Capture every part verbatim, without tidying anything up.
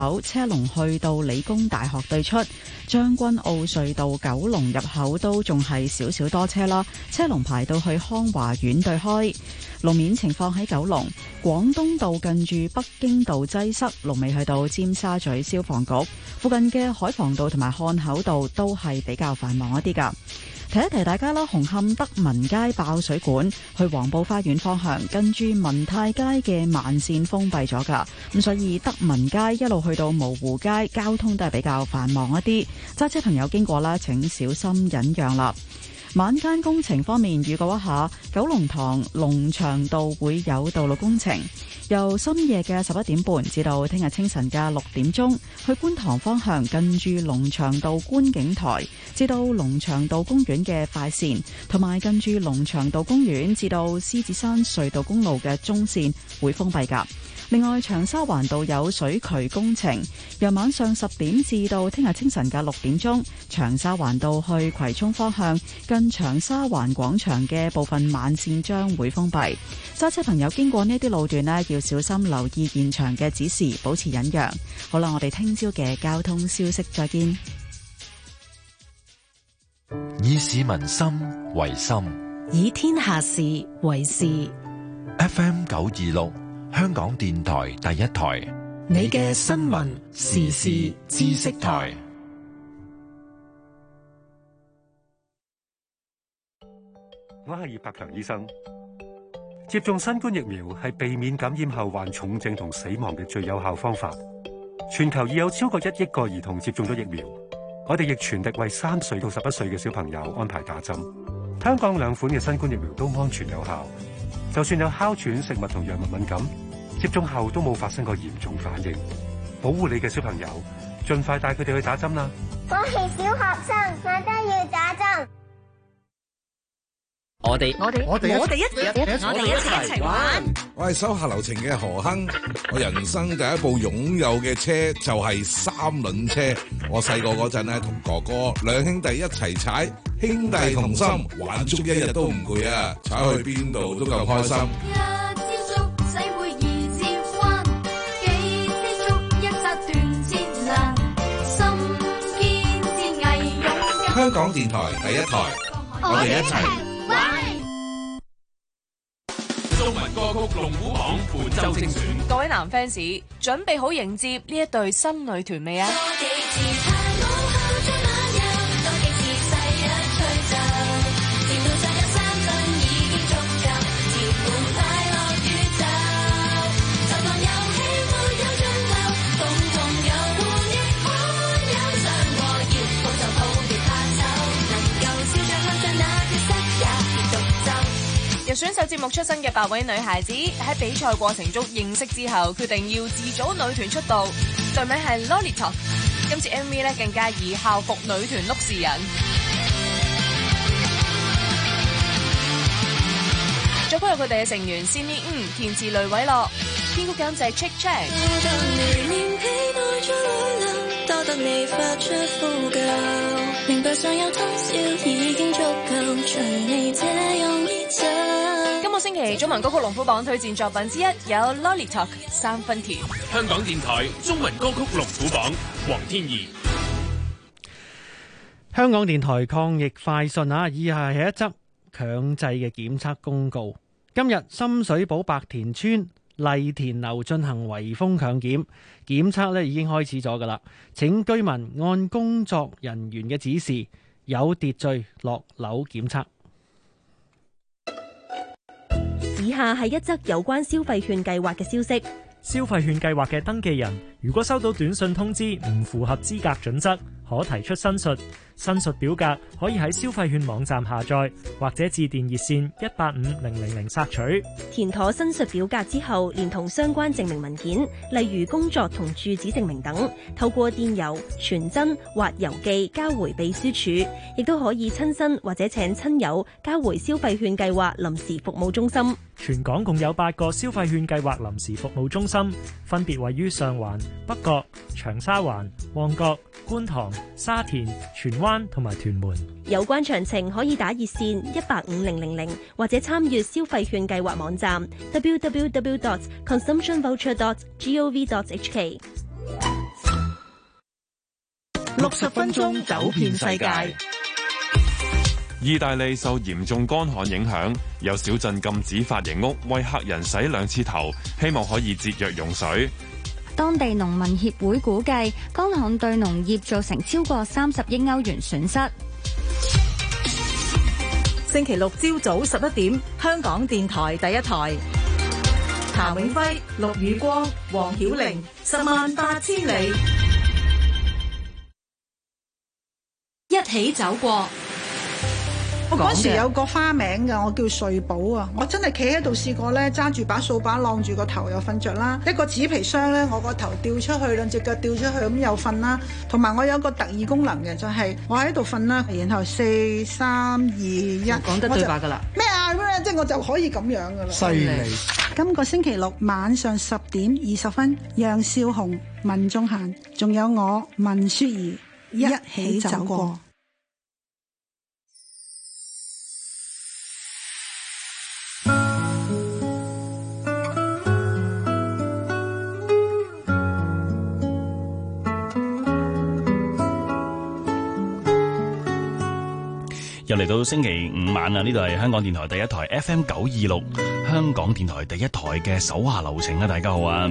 車龍去到理工大學對出，將軍澳隧道九龍入口都仲係少少多車啦，車龍排到去康華苑對開。路面情況喺九龍廣東道近住北京道擠塞，龍尾去到尖沙咀消防局附近嘅海防道同埋漢口道都係比較繁忙一啲噶。提一提大家啦，紅磡德民街爆水管，去黃埔花園方向近住民泰街嘅慢線封閉咗噶，咁所以德民街一路去到蕪湖街交通都係比較繁忙一啲，揸車朋友經過啦，請小心忍讓啦。晚間工程方面，預告一下，九龍塘龍翔道會有道路工程，由深夜嘅十一點半至到聽日清晨嘅六點鐘，去觀塘方向近住龍翔道觀景台至到龍翔道公園嘅快線，同埋近住龍翔道公園至到獅子山隧道公路嘅中線會封閉㗎。另外，長沙灣道有水渠工程，由晚上十點至到聽日清晨嘅六點鐘，長沙灣道去葵涌方向近長沙灣廣場嘅部分慢線將會封閉。揸車朋友經過呢啲路段呢，要小心留意現場嘅指示，保持忍讓。好啦，我哋聽朝嘅交通消息再見。 以市民心為心， 以天下事為事。 F M 九二六。香港電台第一台， 你嘅新聞時事知識台。 我係葉柏強醫生。接種新冠疫苗係避免感染後患重症同死亡嘅最有效方法。全球已有超過一億個兒童接種咗疫苗，我哋亦全力為三歲到十一歲嘅小朋友安排打針。香港兩款嘅新冠疫苗都安全有效。就算有哮喘、食物同藥物敏感，接種後都冇發生過嚴重反應。保護你嘅小朋友，盡快帶佢哋去打針啦！ 我係小學生，我都要打針。 我哋我哋我哋我哋一齊我哋一齊一齊玩。 我係手下留情嘅何亨，我人生第一部擁有嘅車就係三輪車。我細個嗰陣咧，同哥哥兩兄弟一齊踩，兄弟同心，玩足一日都唔攰啊！踩去邊度都夠開心。香港電台第一台，我哋一齊玩。 中文歌曲龍虎榜本周精選， 各位男 fans 準備好迎接呢一對新女團未啊？由選秀節目出身嘅八位女孩子喺比賽過程中認識之後，決定要自組女團出道，隊名係 Lolita。今次 M V 咧更加以校服女團 look 示人。再加入佢哋嘅成員 Cindy Ng、填詞雷偉樂、編曲監製 Chick Chang。多得你發出呼救，明白上有通宵已經足夠，隨你這樣依走。今個星期中文歌曲龍虎榜推薦作品之一有 Lolly Talk 三分甜。 香港電台中文歌曲龍虎榜，黃天怡。 香港電台抗疫快訊啊！以下係一則強制嘅檢測公告。今日深水埗白田村麗田樓進行圍封強檢，檢測咧已經開始咗噶啦，請居民按工作人員嘅指示，有秩序落樓檢測。 以下係一則有關消費券計劃嘅消息。 消費券計劃嘅登記人如果收到短信通知唔符合資格準則，可提出申述。申述表格可以喺消費券網站下載，或者致電熱線一八五零零零索取。 填妥申述表格之後，連同相關證明文件，例如工作同住址證明等，透過電郵、傳真或郵寄交回秘書處，亦都可以親身或者請親友交回消費券計劃臨時服務中心。 全港共有八個消費券計劃臨時服務中心，分別位於上環、北角、長沙灣、旺角、觀塘、沙田、荃灣同埋屯門。 有關詳情可以打熱線一八五零零零，或者參閱消費券計劃網站 double u double u double u dot consumption voucher dot gov dot h k。 六十分鐘走遍世界。 意大利受嚴重乾旱影響，有小鎮禁止髮型屋為客人洗兩次頭，希望可以節約用水。 當地農民協會估計，乾旱對農業造成超過三十億歐元損失。 星期六朝早十一點，香港電台第一台。譚永輝、陸宇光、黃曉玲，十萬八千里， 一起走過。 我嗰時有個花名㗎，我叫睡寶啊！我真係企喺度試過咧，揸住把掃把晾住個頭又瞓着啦，一個紙皮箱咧，我個頭掉出去，兩隻腳掉出去咁又瞓啦。同埋我有個特異功能嘅，就係、是、我喺度瞓啦，然後四三二一， 講得對白㗎啦。 咩啊？咩即係我就可以咁樣㗎啦。 犀利！ 今個星期六晚上十點二十分，楊少紅、文仲嫻，仲有我文雪兒一起走過。 又嚟到星期五晚啦！呢度係香港電台第一台 F M 九二六，香港電台第一台嘅手下留情啊！大家好啊！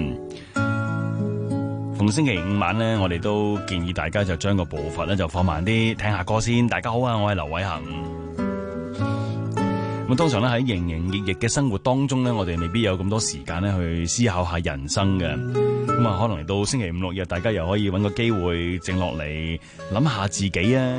逢星期五晚咧，我哋都建議大家就將個步伐咧就放慢啲，聽下歌先。大家好啊，我係劉偉恒。咁通常咧喺營營役役嘅生活當中咧，我哋未必有咁多時間咧去思考下人生嘅。咁啊，可能嚟到星期五六日，大家又可以揾個機會靜落嚟諗下自己啊！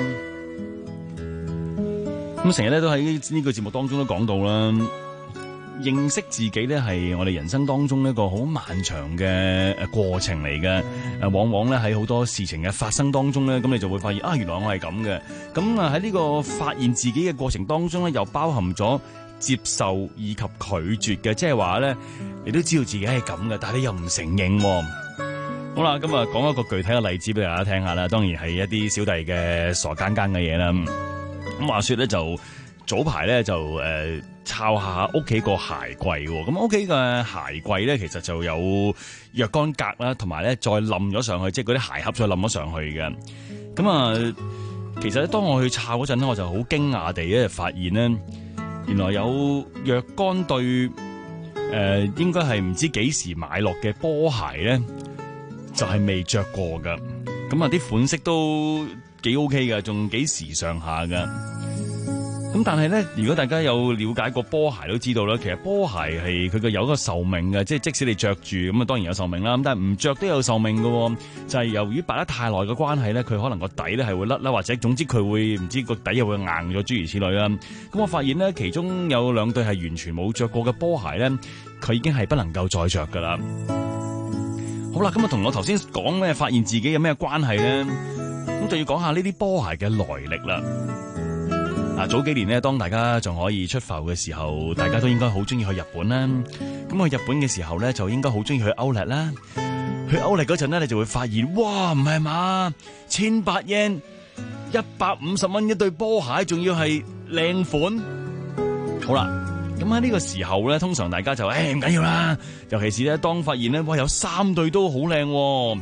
咁成日咧都喺呢個節目當中都講到啦，認識自己咧係我哋人生當中一個好漫長嘅誒過程嚟嘅。誒，往往咧喺好多事情嘅發生當中咧，咁你就會發現啊，原來我係咁嘅。咁啊喺呢個發現自己嘅過程當中咧，又包含咗接受以及拒絕嘅，即係話咧，你都知道自己係咁嘅，但係你又唔承認。好啦，咁啊講一個具體嘅例子俾大家聽下啦。當然係一啲小弟嘅傻更更嘅嘢啦。咁話說咧，就早排咧就誒抄下屋企個鞋櫃喎。咁屋企嘅鞋櫃咧，其實就有若干格啦，同埋咧再冧咗上去，即係嗰啲鞋盒再冧咗上去嘅。咁啊，其實咧當我去抄嗰陣咧，我就好驚訝地咧發現咧，原來有若干對誒、呃、應該係唔知幾時買落嘅波鞋咧，就係、是、未着過噶。咁啊，啲款式都幾 OK 噶，仲幾時尚下噶。咁但係咧，如果大家有了解過波鞋都知道啦，其實波鞋係佢個有一個壽命嘅，即係即使你着住咁啊，當然有壽命啦。咁但係唔着都有壽命嘅，就係、是、由於擺得太耐嘅關係咧，佢可能個底咧係會甩啦，或者總之佢會唔知個底又會硬咗，諸如此類啦。咁我發現咧，其中有兩對係完全冇着過嘅波鞋咧，佢已經係不能夠再着噶啦。好啦，咁啊同我頭先講咧，發現自己有咩關係咧？咁就要講下呢啲波鞋嘅來歷啦。嗱，早幾年咧，當大家仲可以出埠嘅時候，大家都應該好中意去日本啦。咁去日本嘅時候咧，就應該好中意去歐力啦。去歐力嗰陣咧，你就會發現，哇，唔係嘛，千八 yen，一百五十蚊一對波鞋，仲要係靚款。好啦，咁喺呢個時候咧，通常大家就誒唔緊要啦。尤其是咧，當發現咧，哇，有三對都好靚，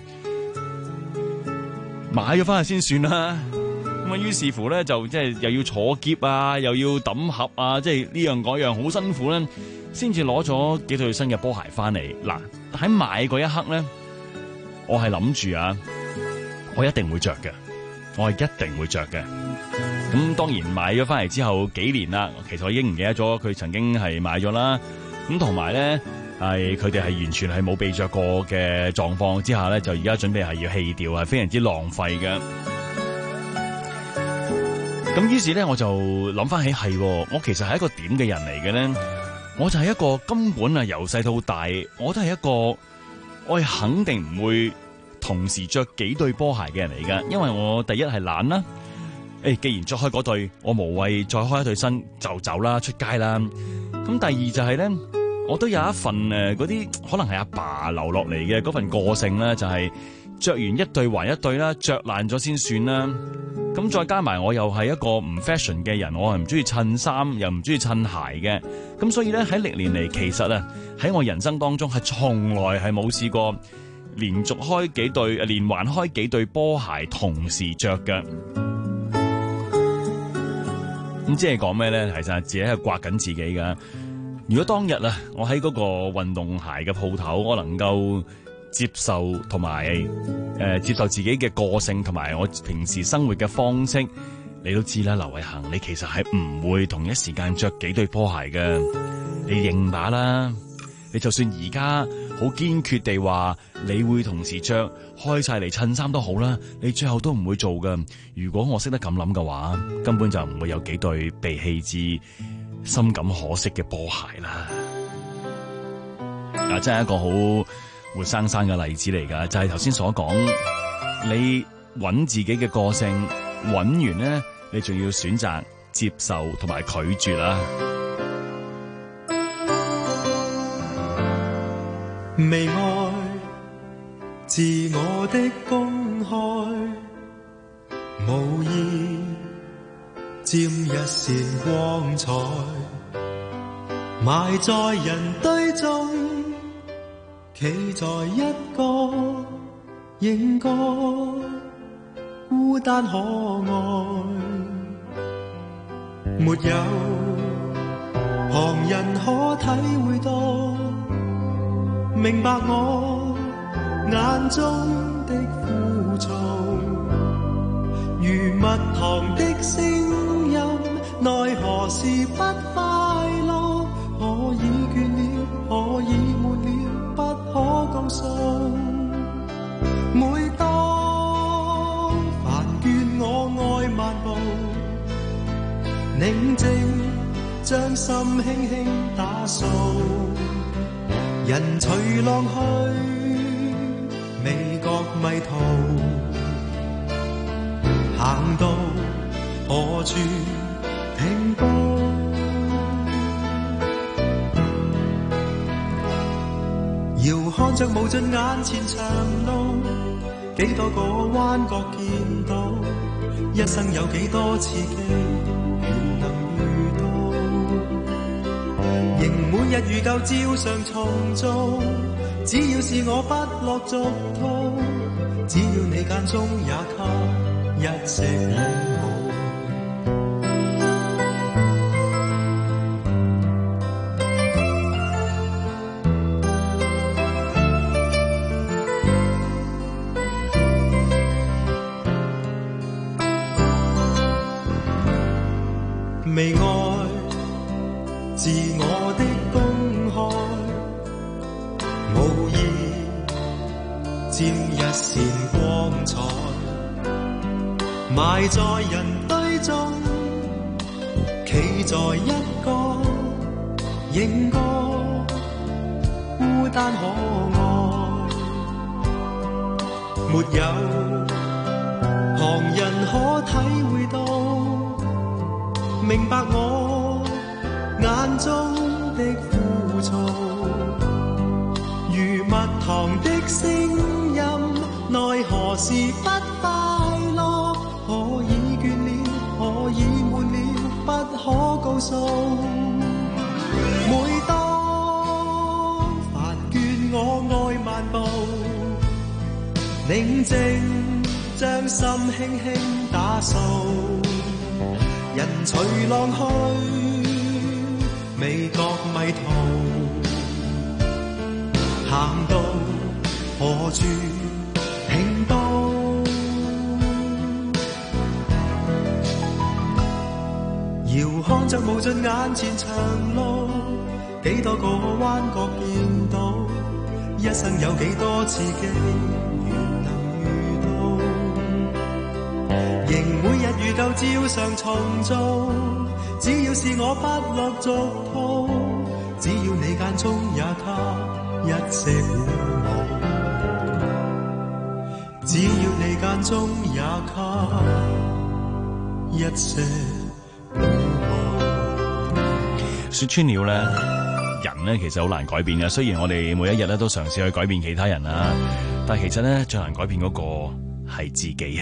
買咗翻去先算啦。咁啊，於是乎咧，就即係又要坐篋啊，又要揼盒啊，即係呢樣嗰樣好辛苦咧，先至攞咗幾對新嘅波鞋翻嚟。嗱，喺買嗰一刻咧，我係諗住啊，我一定會着嘅，我係一定會着嘅。咁當然買咗翻嚟之後幾年啦，其實我已經唔記得咗佢曾經係買咗啦。咁同埋咧，係佢哋係完全係冇被着過嘅狀況之下咧，就而家準備係要棄掉，係非常之浪費嘅。咁於是咧，我就諗翻起係，我其實係一個點嘅人嚟嘅咧？我就係一個根本啊，由細到大，我都係一個，我係肯定唔會同時着幾對波鞋嘅人嚟噶。因為我第一係懶啦，誒，既然着開嗰對，我無謂再開一對新就走啦，出街啦。咁第二就係咧，我都有一份誒嗰啲可能係阿爸留落嚟嘅嗰份個性啦，就係着完一對還一對啦，着爛咗先算啦。咁再加埋我又係一個唔 fashion 嘅人，我係唔中意襯衫，又唔中意襯鞋嘅。咁所以咧，喺歷年嚟，其實啊喺我人生當中係從來係冇試過連續開幾對，連環開幾對波鞋同時着嘅。咁即係講咩咧？其實自己係刮緊自己噶。如果當日啊，我喺嗰個運動鞋嘅鋪頭，我能夠接受同埋誒接受自己嘅個性同埋我平時生活嘅方式，你都知啦，劉偉恒，你其實係唔會同一時間着幾對波鞋嘅。你認把啦，你就算而家好堅決地話你會同時着開晒嚟襯衫都好啦，你最後都唔會做㗎。如果我識得咁諗嘅話，根本就唔會有幾對被棄置、深感可惜嘅波鞋啦。嗱，真係一個好活生生嘅例子嚟噶，就係頭先所講，你揾自己嘅個性，揾完呢，你仲要選擇接受同埋拒絕啦。 未愛自我的公開，無意佔一線光彩，埋在人堆中，企在一個影角，孤單可愛，沒有旁人可體會到，明白我眼中的枯燥，如蜜糖的聲音，奈何是不快樂，可以倦了，可以悶了，不可告訴。每當煩倦我愛漫步，寧靜將心輕輕打掃，人隨浪去，未覺迷途，行到何處停步？遙看着無盡眼前長路，幾多個彎角見到，一生有幾多刺激願能遇到，仍每日如舊照常重做，只要是我不落俗套，只要你間中也給一些鼓舞。未愛自我的公開，無意佔一線光彩，埋在人堆中，企在一個影角，孤單可愛，沒有旁人可體會到，明白我眼中的枯燥，如蜜糖的聲音，奈何是不快樂，可以倦了，可以悶了，不可告訴。每當煩倦我愛漫步，寧靜將心輕輕打掃，人隨浪去，未覺迷途，行到何處停步？遙看着無盡眼前長路，幾多個彎角見到，一生有幾多刺激願能遇到，仍每日如舊照常重做，只要是我不落俗套，只要你間中也給一些鼓舞，只要你間中也給一些鼓舞。 說穿了咧，人咧其實好難改變嘅，雖然我哋每一日咧都嘗試去改變其他人啦，但係其實咧最難改變嗰個係自己啊！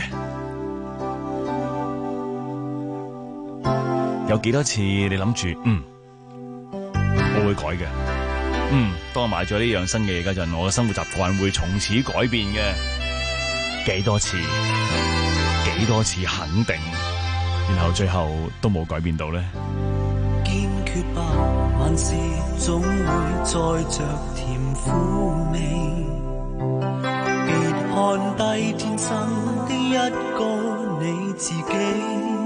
有幾多次你諗住嗯我會改嘅， 嗯，當我買咗呢樣新嘅嘢嗰陣，我嘅生活習慣會從此改變嘅。幾多次，幾多次肯定，然後最後都冇改變到呢？ 堅決吧，萬事總會載着甜苦味。別看低天生的一個你自己，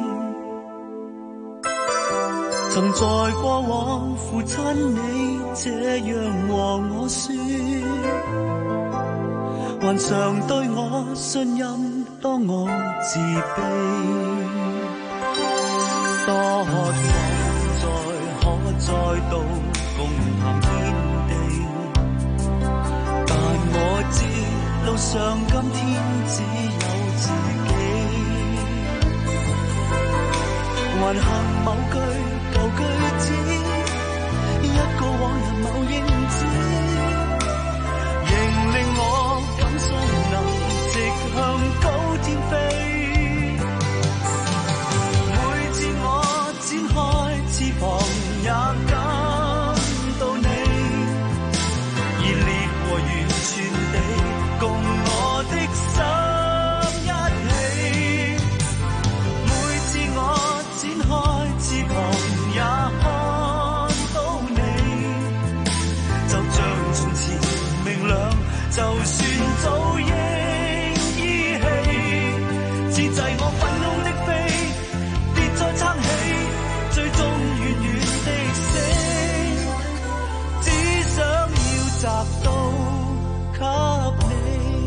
曾在過往父親你這樣和我說，還常對我信任，當我自卑，多渴望再可再度共談天地，但我知路上今天只有自己，還幸某句舊句子，一個往日某英子，仍令我感傷能直向高天飛。每次我展開翅膀，也感到你熱烈和完全地共我的心一起。每次我展開翅膀，也看到你，就像從前明亮，就算早應依稀，此際我憤怒的飛，別再撐起，最終遠遠的死，只想要摘到給你。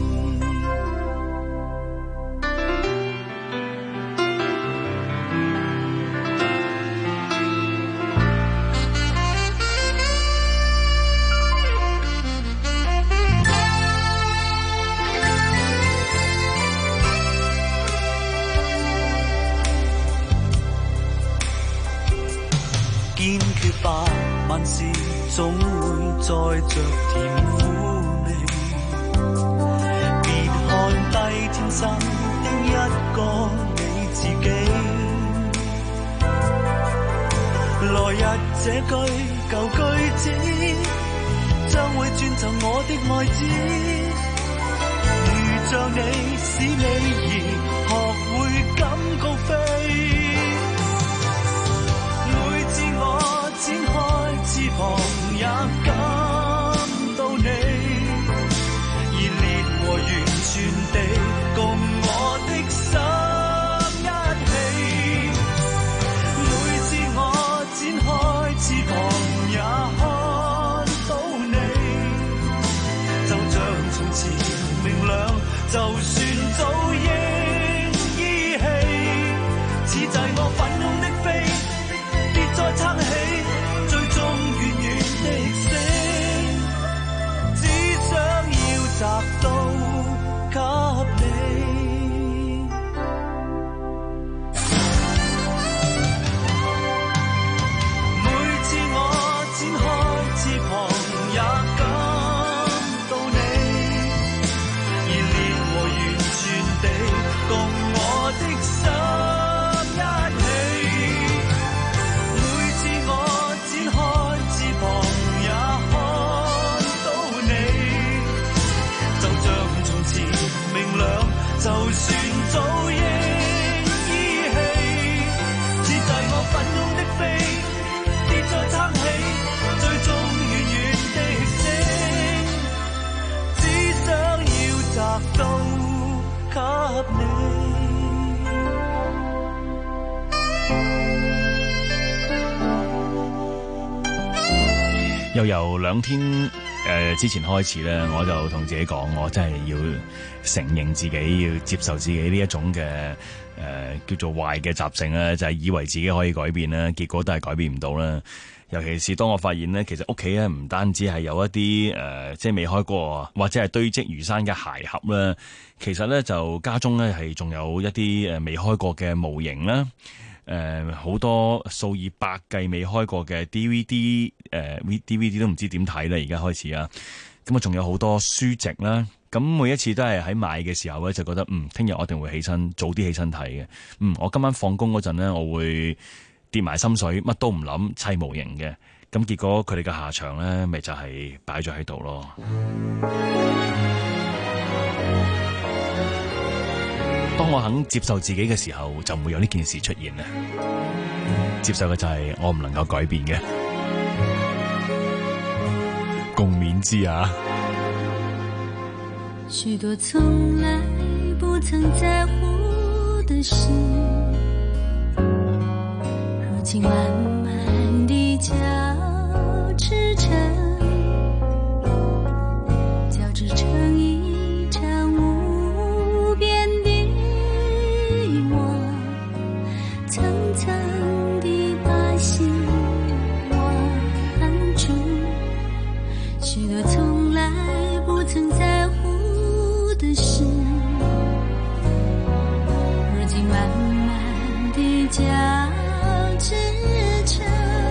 堅決吧，萬事總會載着甜苦味。別看低天生的一個你自己。來日這句舊句子，將會轉贈我的愛子。如像你使你兒學會感高飛。我展開翅膀，也感到你熱烈和完全地共我的心一起。每次我展開翅膀，也看到你，就像從前明亮，就算早應依稀，此際我憤怒的飛，別再撐起，最終遠遠的死，只想要摘到給你。每次我展開翅膀，也感到你熱烈和完全地共我的心一起。就算早應依稀，此際我憤怒的飛，別再撐起，最終遠遠的死，只想要摘到給你。 又由兩天誒、呃、之前開始咧，我就同自己講，我真係要承認自己，要接受自己呢一種嘅誒、呃、叫做壞嘅習性咧，就係、是、以為自己可以改變啦，結果都係改變唔到啦。尤其是當我發現咧，其實屋企咧唔單止係有一啲誒、呃、即係未開過或者係堆積如山嘅鞋盒啦，其實咧就家中咧係仲有一啲誒未開過嘅模型啦。誒好、呃、多數以百計未開過嘅 D V D，誒、呃、D V D 都唔知點睇啦，而家開始啊，咁啊仲有好多書籍啦，咁每一次都係喺買嘅時候咧，就覺得嗯，聽日我一定會起身早啲起身睇嘅，嗯，我今晚放工嗰陣咧，我會跌埋心水，乜都唔諗砌模型嘅， 咁結果佢哋嘅下場咧，咪就係擺咗喺度咯。當我肯接受自己嘅時候，就唔會有呢件事出現啦。接受嘅就係我唔能夠改變嘅，共勉之啊！ 許多從來不曾在乎的事，如今慢慢地交織成，交織成一場無邊的夢，層層地把心挽住，許多從來不曾在乎的事，如今慢慢地交織成，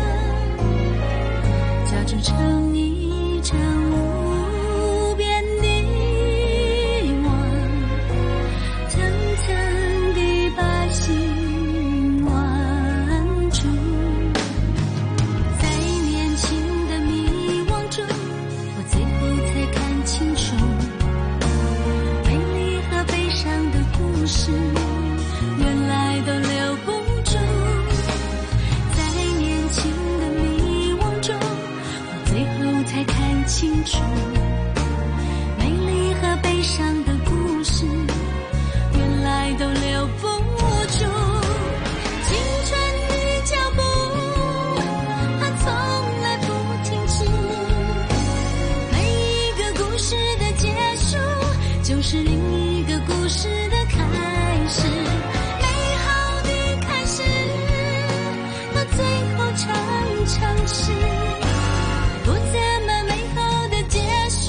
交織成一場無邊的夢，層層地把心挽住，在年輕的迷惘中，我最後才看清楚，美麗和悲傷的故事原來都留不住，在年輕的迷惘中，我最後才看清楚，美麗和悲傷的故事原來都留不住，青春的腳步它從來不停止，每一個故事的結束就是另一個故事的開始，美好的開始到最後常常是不怎麼美好的結束，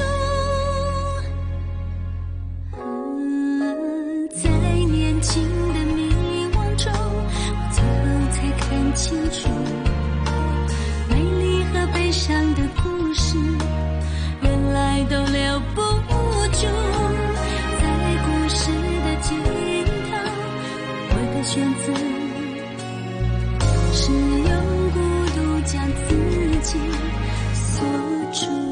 嗯，在年輕的迷惘中，我最後才看清楚，美麗和悲傷的故事原來都留不住，在故事的盡頭，我的選擇是用孤獨將自己鎖住。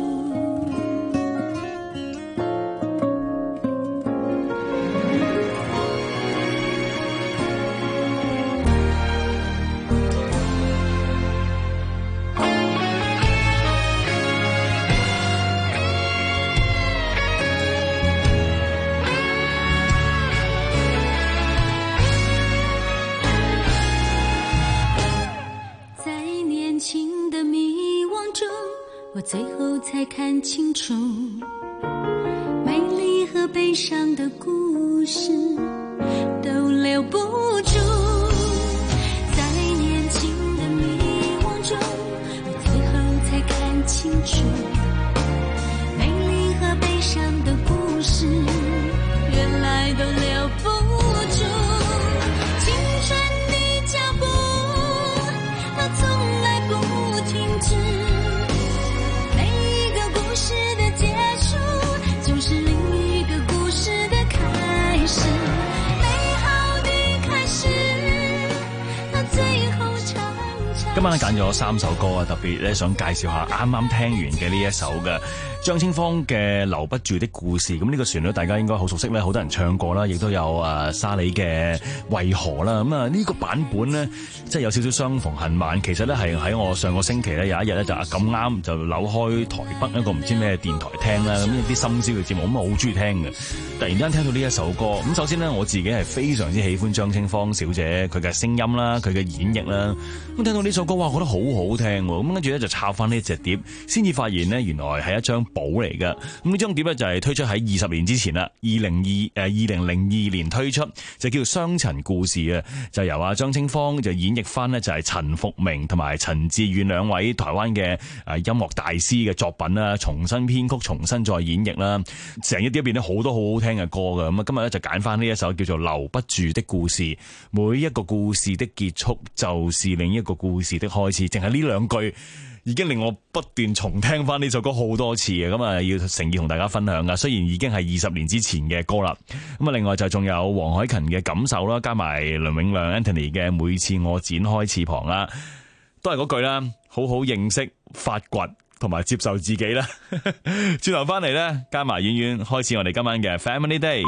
在年輕的迷惘中，我最後才看清楚，美麗和悲傷的故事都留不住，在年輕的迷惘中，我最後才看清楚，美麗和悲傷的故事原來都留不住，青春的腳步它從來不停止，每一個故事的結束就是另一個故事的開始，美好的開始它最後常常。 今晚揀咗三首歌啊，特別咧想介紹下啱啱聽完嘅呢一首嘅張清芳嘅《留不住的故事》。咁呢個旋律大家應該好熟悉咧，好多人唱過啦，亦都有誒沙里嘅《為何》啦。咁啊呢個版本咧，即係有少少相逢恨晚。其實咧係喺我上個星期咧有一日咧就咁啱就扭開台北一個唔知咩電台聽啦，咁一啲深宵嘅節目，咁啊好中意聽嘅。突然間聽到呢一首歌，咁首先咧我自己係非常之喜歡張清芳小姐佢嘅聲音啦，佢嘅演繹啦。咁聽到呢首歌哇，覺得好好聽喎。咁跟住咧就抄翻呢隻碟，先至發現呢，原來係一張寶嚟嘅。咁呢張碟咧就係推出喺二十年之前啦，二零二誒二零零二年推出，就叫做《雙塵故事》啊，就由阿張清芳就演繹翻呢，就係陳復明同埋陳志遠兩位台灣嘅誒音樂大師嘅作品啦，重新編曲，重新再演繹啦。成一碟入邊咧好多好好聽嘅歌嘅。咁啊今日咧就揀翻呢一首叫做《留不住的故事》，每一個故事的結束就是另一個故事的開始。淨係呢兩句已經令我不斷重聽翻呢首歌好多次嘅，咁啊要誠意同大家分享噶。雖然已經係二十年之前嘅歌啦，咁啊另外就仲有黃凱芹嘅感受啦，加埋倫永亮 Anthony 嘅每次我展開翅膀啦，都係嗰句啦，好好認識發掘同埋接受自己啦。轉頭翻嚟咧，加埋婉婉開始我哋今晚嘅 Family Day。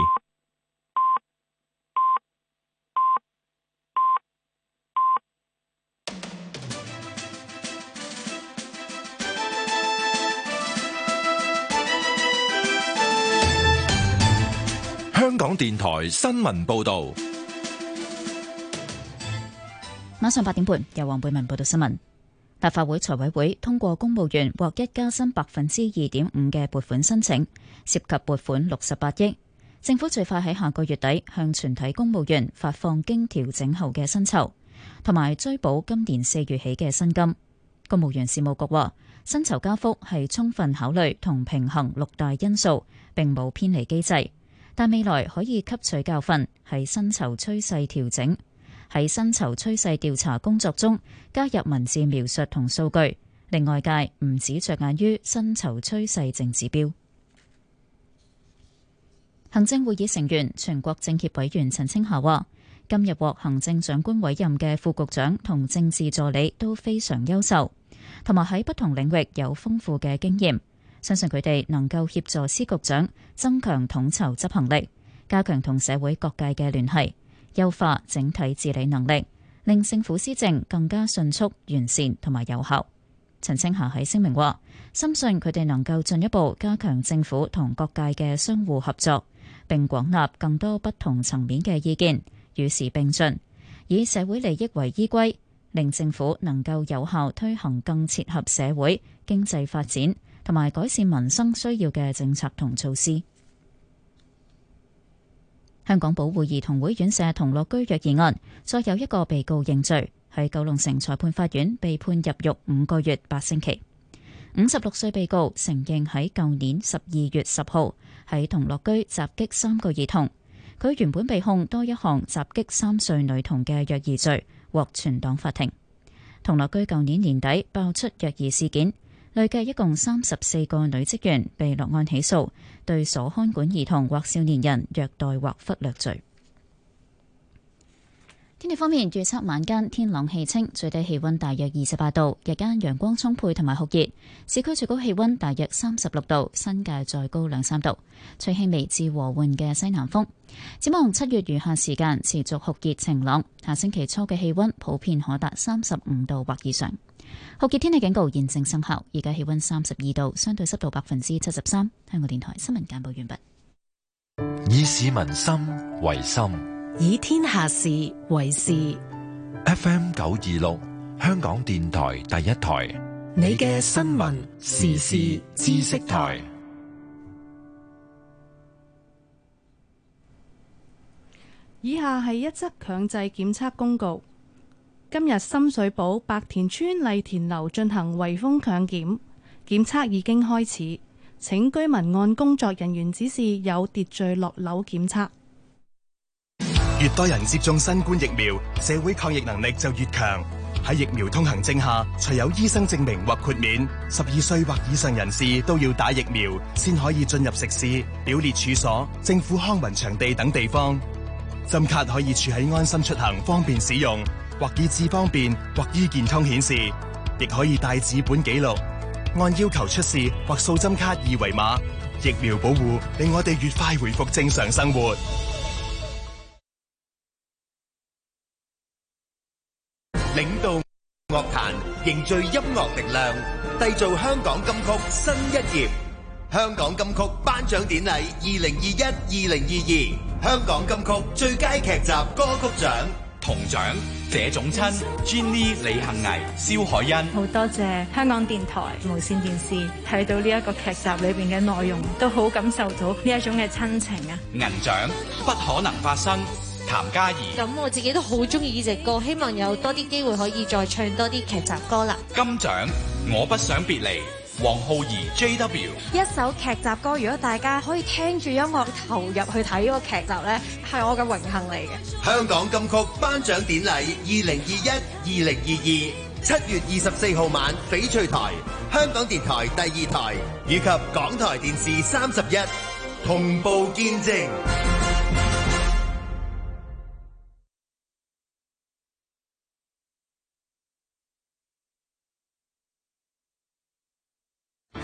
香港電台新聞報道， 晚上八點半由黃貝文報道新聞。立法會財委會通過公務員獲一加薪百分之二點五嘅撥款申請，涉及撥款六十八億。政府最快喺下個月底向全體公務員發放經調整後嘅薪酬，同埋追補今年四月起嘅薪金。公務員事務局話，薪酬加幅係充分考慮同平衡六大因素，並冇偏離機制。但未來可以吸取教訓，喺薪酬趨勢調整，喺薪酬趨勢調查工作中加入文字描述同數據，令外界唔只着眼於薪酬趨勢淨指標。行政會議成員、全國政協委員陳清霞話，今日獲行政長官委任嘅副局長同政治助理都非常優秀，同埋喺不同領域有豐富嘅經驗。相信佢哋能夠協助司局長增強統籌執行力，加強同社會各界嘅聯繫，優化整體治理能力，令政府施政更加迅速、完善同埋有效。陳清霞喺聲明話，深信佢哋能夠進一步加強政府同各界嘅相互合作，並廣納更多不同層面嘅意見，與時並進，以社會利益為依歸，令政府能夠有效推行更切合社會經濟發展同埋改善民生需要嘅政策同措施。香港保護兒童會院舍同樂居虐兒案，再有一個被告認罪，喺九龍城裁判法院被判入獄五個月八星期。五十六歲被告承認喺舊年十二月十號喺同樂居襲擊三個兒童。佢原本被控多一項襲擊三歲女童嘅虐兒罪，獲存檔法庭。同樂居舊年年底爆出虐兒事件，累計一共三十四個女職員被落案起訴，對所看管兒童或少年人虐待或忽略罪。天氣方面，預測晚間天朗氣清，最低氣溫大約二十八度，日間陽光充沛同埋酷熱，市區最高氣溫大約三十六度，新界再高兩三度，吹輕微至和緩嘅西南風。展望七月餘下時間持續酷熱晴朗，下星期初嘅氣溫普遍可達三十五度或以上。酷熱天氣警告現正生效，而家氣溫三十二度，相對濕度百分之七十三。香港電台新聞簡報完畢。 以市民心為心， 以天下事為事。 F M 九二六，香港電台第一台， 你嘅新聞時事知識台。 以下係一則強制檢測公告。今日深水埗白田村麗田樓進行圍封強檢，檢測已經開始，請居民按工作人員指示有秩序落樓檢測。 越多人接種新冠疫苗，社會抗疫能力就越強。喺疫苗通行證下，除有醫生證明或豁免，十二歲或以上人士都要打疫苗，先可以進入食肆、表列處所、政府康文場地等地方。針卡可以儲喺安心出行，方便使用。或以智方便，或醫健通顯示，亦可以帶紙本記錄，按要求出示或掃針卡二維碼。疫苗保護令我哋越快回復正常生活。 領導樂壇，凝聚音樂力量，締造香港金曲新一頁。香港金曲頒獎典禮二零二一、二零二二，香港金曲最佳劇集歌曲獎。銅獎謝總親 Jenny 李幸倪、蕭海欣。 好多謝香港電台無線電視，睇到呢一個劇集裏邊嘅內容，都好感受到呢一種嘅親情啊！ 銀獎不可能發生，譚嘉儀。 咁我自己都好中意呢隻歌，希望有多啲機會可以再唱多啲劇集歌啦。 金獎我不想別離，黃浩儀 J W。 一首劇集歌，如果大家可以聽住音樂投入去睇嗰個劇集呢，係我嘅榮幸嚟嘅。 香港金曲頒獎典禮二零二一、二零二二，七月二十四號晚翡翠台、香港電台第二台以及港台電視三十一同步見證。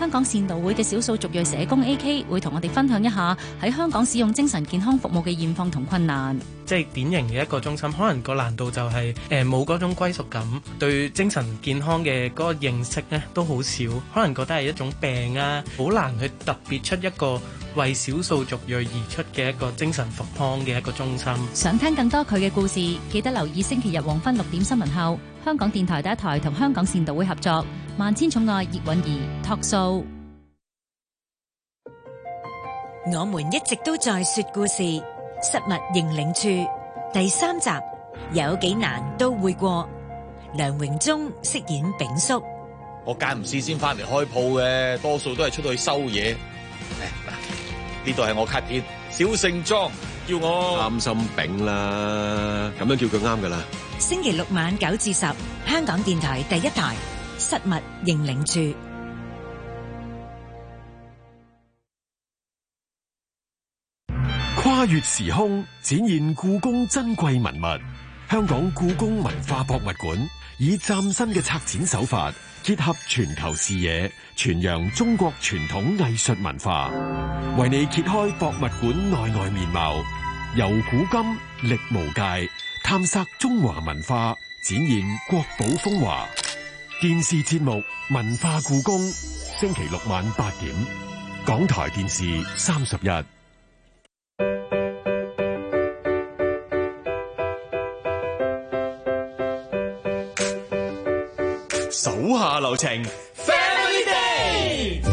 香港善導會嘅少數族裔社工 A K 會同我哋分享一下喺香港使用精神健康服務嘅現況同困難。 即係典型嘅一個中心，可能個難度就係誒冇嗰種歸屬感，對精神健康嘅嗰個認識咧都好少，可能覺得係一種病啊，好難去特別出一個為少數族裔而出嘅一個精神復康嘅一個中心。 想聽更多佢嘅故事，記得留意星期日黃昏六點新聞後，香港電台第一台同香港善導會合作《萬千寵愛葉韻儀》Talk Show。 我們一直都在說故事，失物認領處第三集，有幾難都會過。梁榮忠飾演炳叔。 我間唔時先翻嚟開鋪嘅，多數都係出去收嘢。呢度係我卡片，小盛莊，叫我啱心炳啦，咁樣叫佢啱噶啦。 星期六晚九至十，香港電台第一台，失物認領處。 跨越時空，展現故宮珍貴文物。香港故宮文化博物館以嶄新嘅策展手法，結合全球視野，傳揚中國傳統藝術文化，為你揭開博物館內外面貌，由古今歷無界，探索中華文化，展現國寶風華。電視節目《文化故宮》，星期六晚八點，港台電視三十一。 手下留情 ，Family Day。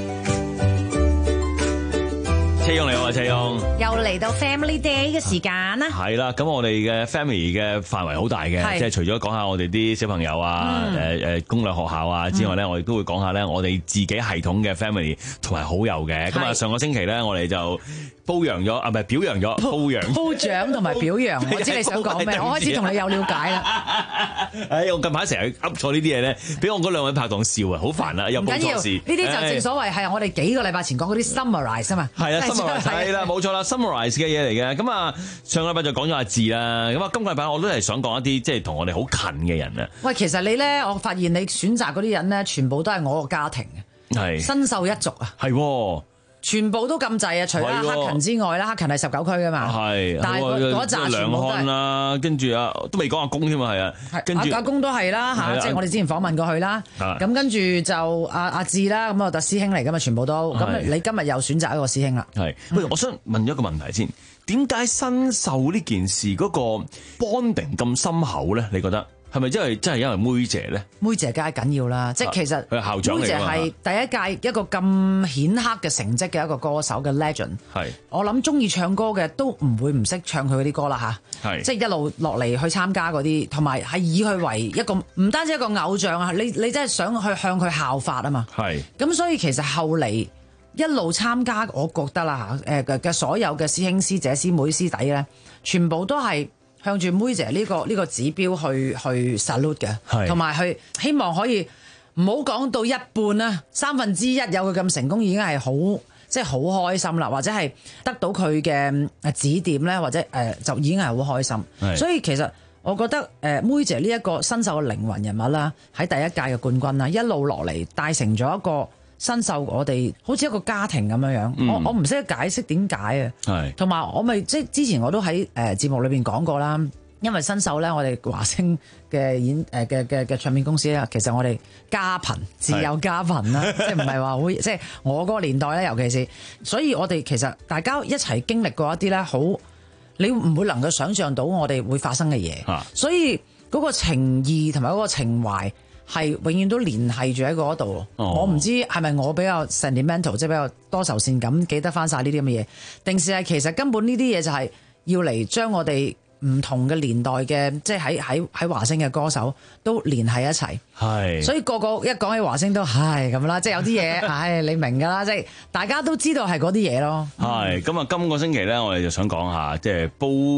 車勇你好啊，車勇。 又嚟到 Family Day 嘅時間啦。 係啦，咁我哋嘅 Family 嘅範圍好大嘅，即係除咗講下我哋啲小朋友啊，誒誒、嗯、公立學校啊之外咧，嗯、我哋都會講下咧我哋自己系統嘅 Family 同埋好友嘅。咁啊，上個星期咧，我哋就褒揚咗啊，唔係表揚咗，褒揚、褒獎同埋表揚。我知你想講咩，我開始同你有了解啦。誒，我近排成日噏錯呢啲嘢咧，俾我嗰兩位拍檔笑啊，好煩啊，又冇錯事。 呢啲就正所謂係我哋幾個禮拜前講嗰啲 summarize 啊嘛。係啊 ，summarize 係啦，冇錯啦 ，summarize 嘅嘢嚟嘅。咁啊，上個禮拜就講咗阿志啦。咁啊，今個禮拜我都係想講一啲即係同我哋好近嘅人啊。 喂，其實你咧，我發現你選擇嗰啲人咧，全部都係我個家庭嘅，係新秀一族啊， 係。 全部都咁滯啊！除咗黑勤之外啦，黑勤係十九區噶嘛，係，但係嗰嗰紮全部都係啦，跟住啊都未講阿公添啊，係啊，跟住阿公都係啦嚇，即係我哋之前訪問過佢啦，咁跟住就阿阿志啦，咁啊特師兄嚟噶嘛，全部都，咁你今日又選擇一個師兄啦，係，喂，我想問一個問題先，點解新秀呢件事嗰個 bonding 咁深厚咧？你覺得？係咪真係真係因為妹姐咧？妹姐梗係緊要啦，即係其實妹姐係第一屆一個咁顯赫嘅成績嘅一個歌手嘅 legend。係我諗中意唱歌嘅都唔會唔識唱佢嗰啲歌啦嚇。係即係一路落嚟去參加嗰啲，同埋係以佢為一個唔單止一個偶像啊！你你真係想去向佢效法啊嘛。係咁，所以其實後嚟一路參加，我覺得啦嚇誒嘅嘅所有嘅師兄師姐師妹師弟咧，全部都係向住妹姐呢個呢個指標去去 salute 嘅，同埋去希望可以唔好講到一半啦，三分之一有佢咁成功已經係好即係好開心啦，或者係得到佢嘅指點咧，或者誒、呃、就已經係好開心。所以其實我覺得誒、呃、妹姐呢一個新秀嘅靈魂人物啦，喺第一屆嘅冠軍啦，一路落嚟帶成咗一個新秀，我哋好似一個家庭咁樣樣、嗯。我我唔識得解釋點解啊。係，同埋我咪即係之前我都喺誒節目裏邊講過啦。因為新秀咧，我哋華星嘅演誒嘅嘅嘅唱片公司咧，其實我哋家貧自有家貧啦，即係唔係話好即係我嗰個年代咧，尤其是，所以我哋其實大家一齊經歷過一啲咧，好你唔會能夠想像到我哋會發生嘅嘢、啊，所以嗰個情義同埋嗰個情懷係永遠都聯繫住喺嗰度。我唔知係咪我比較 sentimental， 即係比較多愁善感，記得翻晒呢啲咁嘅嘢，定是係其實根本呢啲嘢就係要嚟將我哋唔同嘅年代嘅，即係喺喺喺華星嘅歌手都連喺一齊，係，所以個個一講起華星都係咁啦，即係有啲嘢，唉，你明㗎啦，即係大家都知道係嗰啲嘢咯。係，咁啊，今個星期咧，我哋就想講下，即係褒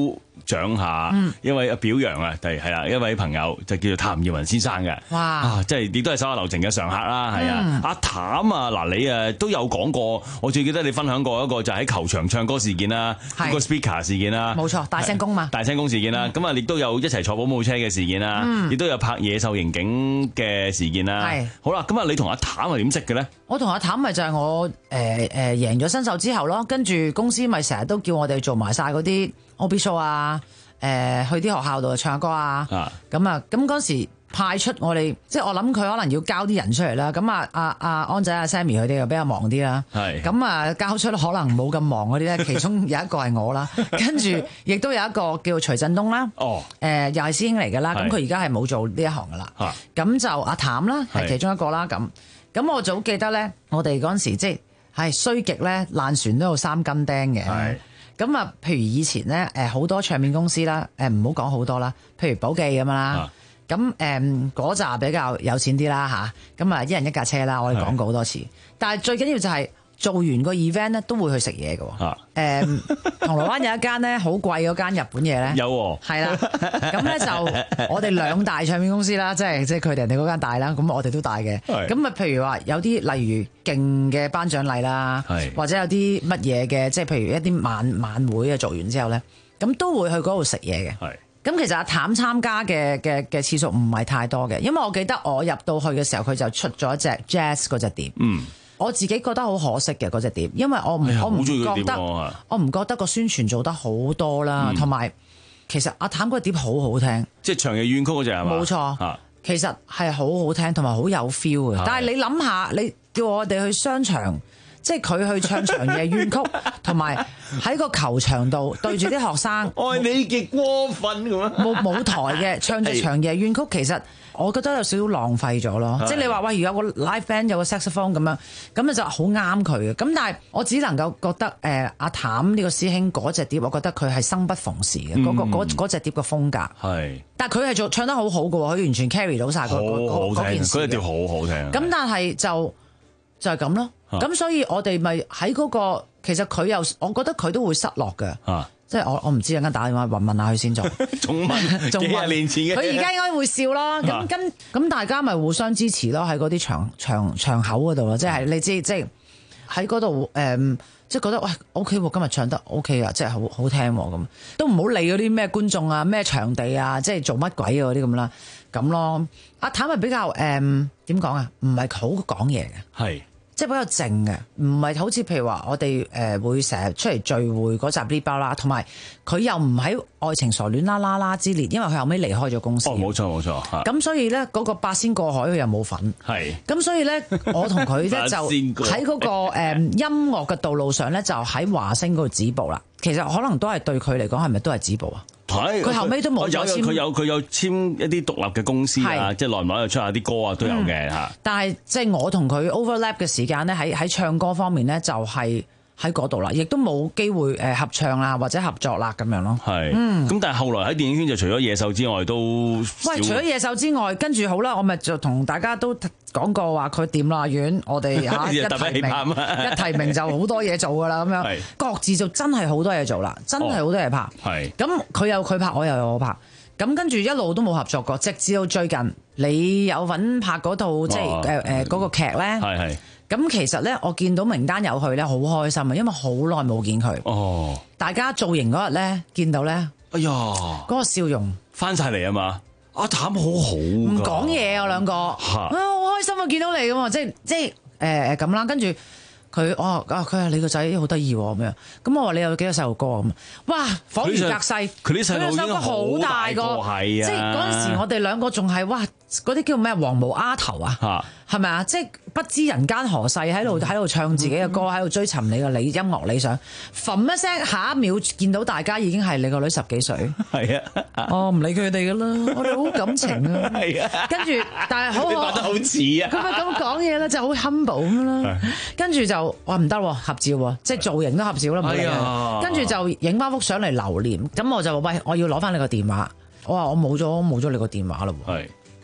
獎下一位表揚啊，係係啦，一位朋友就叫做譚耀文先生嘅。 哇！ 啊，即係亦都係手下留情嘅常客啦，係啊。 嗯、 阿譚啊，嗱你誒都有講過，我最記得你分享過一個就喺球場唱歌事件啦，一個 speaker 事件啦， 冇錯，大聲公嘛， 大聲公事件啦。咁啊、嗯，亦都有一齊坐保姆車嘅事件啦，亦、嗯、都有拍野獸刑警嘅事件啦。係好啦，咁啊，你同阿譚係點識嘅咧？ 我同阿譚咪就係我誒誒贏咗新秀之後咯，跟住公司咪成日都叫我哋做埋晒嗰啲 O B show 啊，誒、呃、去啲學校度唱歌啊，咁啊，咁嗰時派出我哋，即係我諗佢可能要交啲人出嚟啦，咁啊阿阿安仔阿 Sammy 佢哋又比較忙啲啦，咁啊交出可能冇咁忙嗰啲咧，其中有一個係我啦，跟住亦都有一個叫徐振東啦，哦，誒、呃、又係師兄嚟㗎啦，咁佢而家係冇做呢一行㗎啦，咁就阿譚啦係其中一個啦，咁。咁我就好記得咧，我哋嗰陣時即係衰極咧，爛船都有三根釘嘅。咁啊，譬如以前咧，誒好多唱片公司啦，誒唔好講好多啦，譬如寶記咁樣啦。咁誒嗰紮比較有錢啲啦吓，咁啊一人一架車啦，我哋講過好多次。但係最緊要就係做完個 event 咧，都會去食嘢嘅。誒、啊，銅鑼灣有一間咧好貴嗰間日本嘢咧，有係啦。咁咧就我哋兩大唱片公司啦，即係即係佢哋人哋嗰間大啦，咁我哋都大嘅。咁啊，譬如話有啲例如勁嘅頒獎禮啦，或者有啲乜嘢嘅，即係譬如一啲晚晚會啊，做完之後咧，咁都會去嗰度食嘢嘅。咁其實阿譚參加嘅嘅嘅次數唔係太多嘅，因為我記得我入到去嘅時候，佢就出咗一隻 Jazz 嗰隻碟。嗯。我自己覺得好可惜嘅嗰隻碟，因為我唔、哎、我唔覺得我唔覺得個宣傳做得好多啦，同、嗯、埋其實阿譚嗰個碟好好聽，即係長夜怨曲嗰隻係嘛？冇錯，啊、其實係好好聽，同埋好有 feel 嘅。但係你諗下，你叫我哋去商場，即係佢去唱長夜怨曲，同埋喺個球場度對住啲學生，愛你極過分咁啊！冇舞台嘅唱住長夜怨曲，其實。我覺得有少少浪費咗咯，即係你話喂，如果有個 live band 有個 saxophone 咁樣，咁就好啱佢嘅。咁但係我只能夠覺得誒、呃、阿譚呢個師兄嗰隻碟，我覺得佢係生不逢時嘅，嗰、嗯嗰個嗰隻碟嘅風格。係，但係佢係做唱得好好嘅喎，佢完全 carry 到晒嗰嗰件事。嗰隻碟好好聽。咁但係就就係咁咯。咁、啊、所以我哋咪喺嗰個，其實佢又，我覺得佢都會失落嘅。啊即係我我唔知陣間打電話問問下佢先做，仲問仲幾廿年前嘅，佢而家應該會笑咯。咁跟咁大家咪互相支持咯，喺嗰啲場場場口嗰度咯，即係你知即係喺嗰度誒，即係覺得喂 OK 喎，今日唱得 OK 啊，即係好好聽咁，都唔好理嗰啲咩觀眾啊、咩場地啊，即係做乜鬼嗰啲咁啦，咁咯。阿譚係比較誒點講啊，唔係好講嘢嘅，係。即係比較靜嘅，唔係好似譬如話我哋誒會成日出嚟聚會嗰集呢包啦，同埋佢又唔喺愛情傻戀啦啦啦之列，因為佢後尾離開咗公司。哦，冇錯冇錯。咁所以咧嗰個八仙過海佢又冇份。係。咁所以咧我同佢咧就喺嗰個誒音樂嘅道路上咧就喺華星嗰度止步啦。其實可能都係對佢嚟講係咪都係止步啊？係。佢後尾都冇再簽。佢有佢有簽一啲獨立嘅公司啊，即係耐唔耐又出下啲歌啊都有嘅嚇。但係即係我同佢 overlap 嘅時間咧，喺喺唱歌方面咧就係喺嗰度啦，亦都冇機會誒合唱啦或者合作啦咁樣咯。係。嗯。咁但係後來喺電影圈就除咗野獸之外都喂，除咗野獸之外，跟住好啦，我咪就同大家都講過話佢掂啦，院我哋嚇一提名一提名就好多嘢做噶啦咁樣，各自就真係好多嘢做啦，真係好多嘢拍。係、哦。咁佢有佢拍，我又有我拍，咁跟住一路都冇合作過，直至到最近你有份拍嗰套、哦、即係誒誒嗰個劇咧。係係。咁其實咧，我見到名單有去咧，好開心啊，因為好耐冇見佢。哦。大家造型嗰日咧，見到咧，哎呀，嗰、嗰個笑容翻晒嚟啊嘛！阿譚好好，唔講嘢啊兩個，啊好開心啊見到你咁啊，即係即係誒誒咁啦，跟住佢哦啊佢話你個仔好得意喎咁樣，咁我話你有幾個細路哥咁，哇恍如隔世，佢啲細路已經好大個，係啊，即係嗰陣時我哋兩個仲係哇嗰啲叫咩黃毛丫頭啊，係咪啊？即係不知人間何世喺度喺度唱自己嘅歌，喺度追尋你嘅理音樂理想，揈一聲下一秒見到大家已經係你個女十幾歲，係啊，我唔理佢哋噶啦，我哋好感情啊，係啊，跟住但係好，你扮得好似啊，佢咪咁講嘢咧就好 humble 咁啦，跟住就話唔得合照，即係造型都合照啦，係啊，跟住就影翻幅相嚟留念，咁我就話喂，我要攞翻你個電話，我話我冇咗冇咗你個電話啦，係。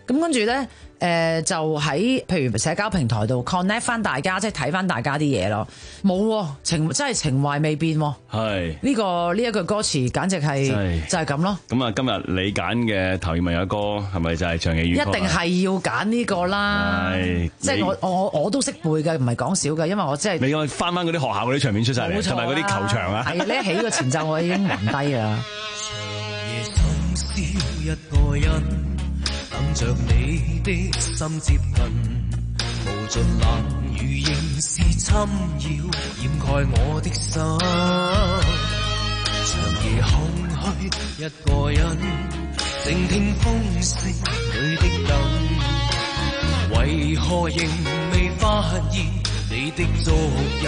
咁跟住咧。誒、呃、就喺譬如社交平台度 connect 翻大家，即係睇翻大家啲嘢咯。冇情真係情懷未變喎。係呢、呢個呢一句歌詞，簡直係就係咁咯。 咁啊，今日你揀嘅譚耀文嘅歌係咪就係長期粵曲？ 一定係要揀呢個啦。係，即係我我我都識背嘅，唔係講少嘅，因為我真係你我翻翻嗰啲學校嗰啲場面出晒嚟，同埋嗰啲球場啊。係你一起個前奏，我已經暈低啦。 長夜深宵一個人。等着你的心接近，無盡冷雨仍是侵擾，掩蓋我的心。長夜空虛一個人，靜聽風聲裏的等，為何仍未發現你的足印？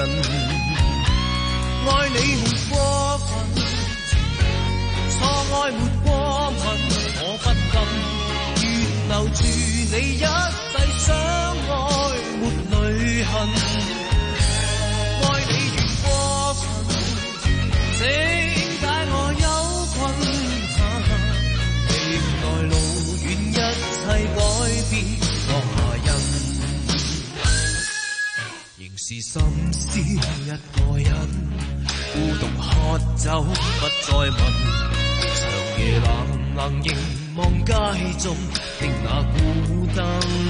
愛你沒過分，錯愛沒過問，我不禁。留住你一世相愛沒淚痕，愛你越過分，請解我憂困。未來路遠，一切改變落下印，仍是深宵一個人，孤獨喝酒不再問，長夜冷冷仍望街中的那孤燈，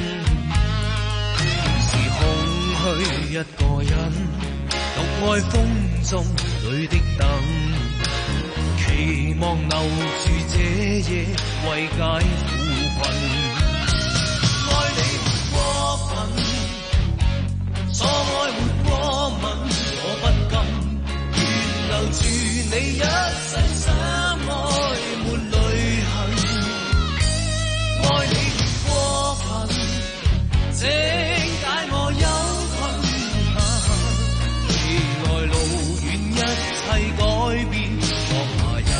是空虛一個人，獨愛風中裏的等，期望留住這夜慰解苦困。愛你沒過分，錯愛沒過問，我不禁願留住你一世相愛沒淚痕。愛你越過分，請解我憂困。未來路遠，一切改變落下印。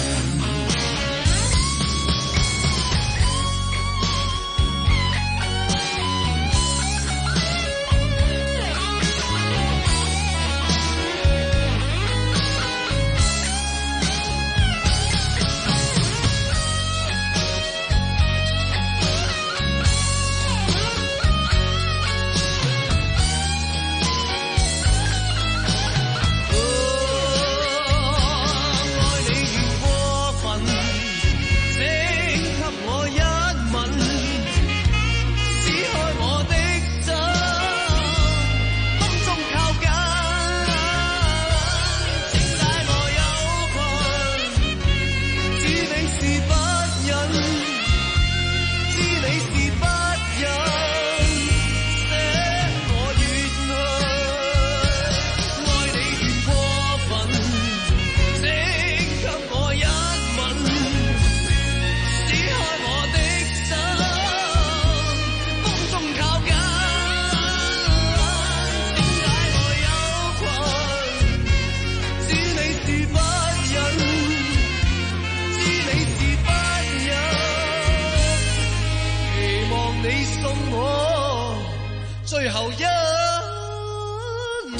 最後一吻。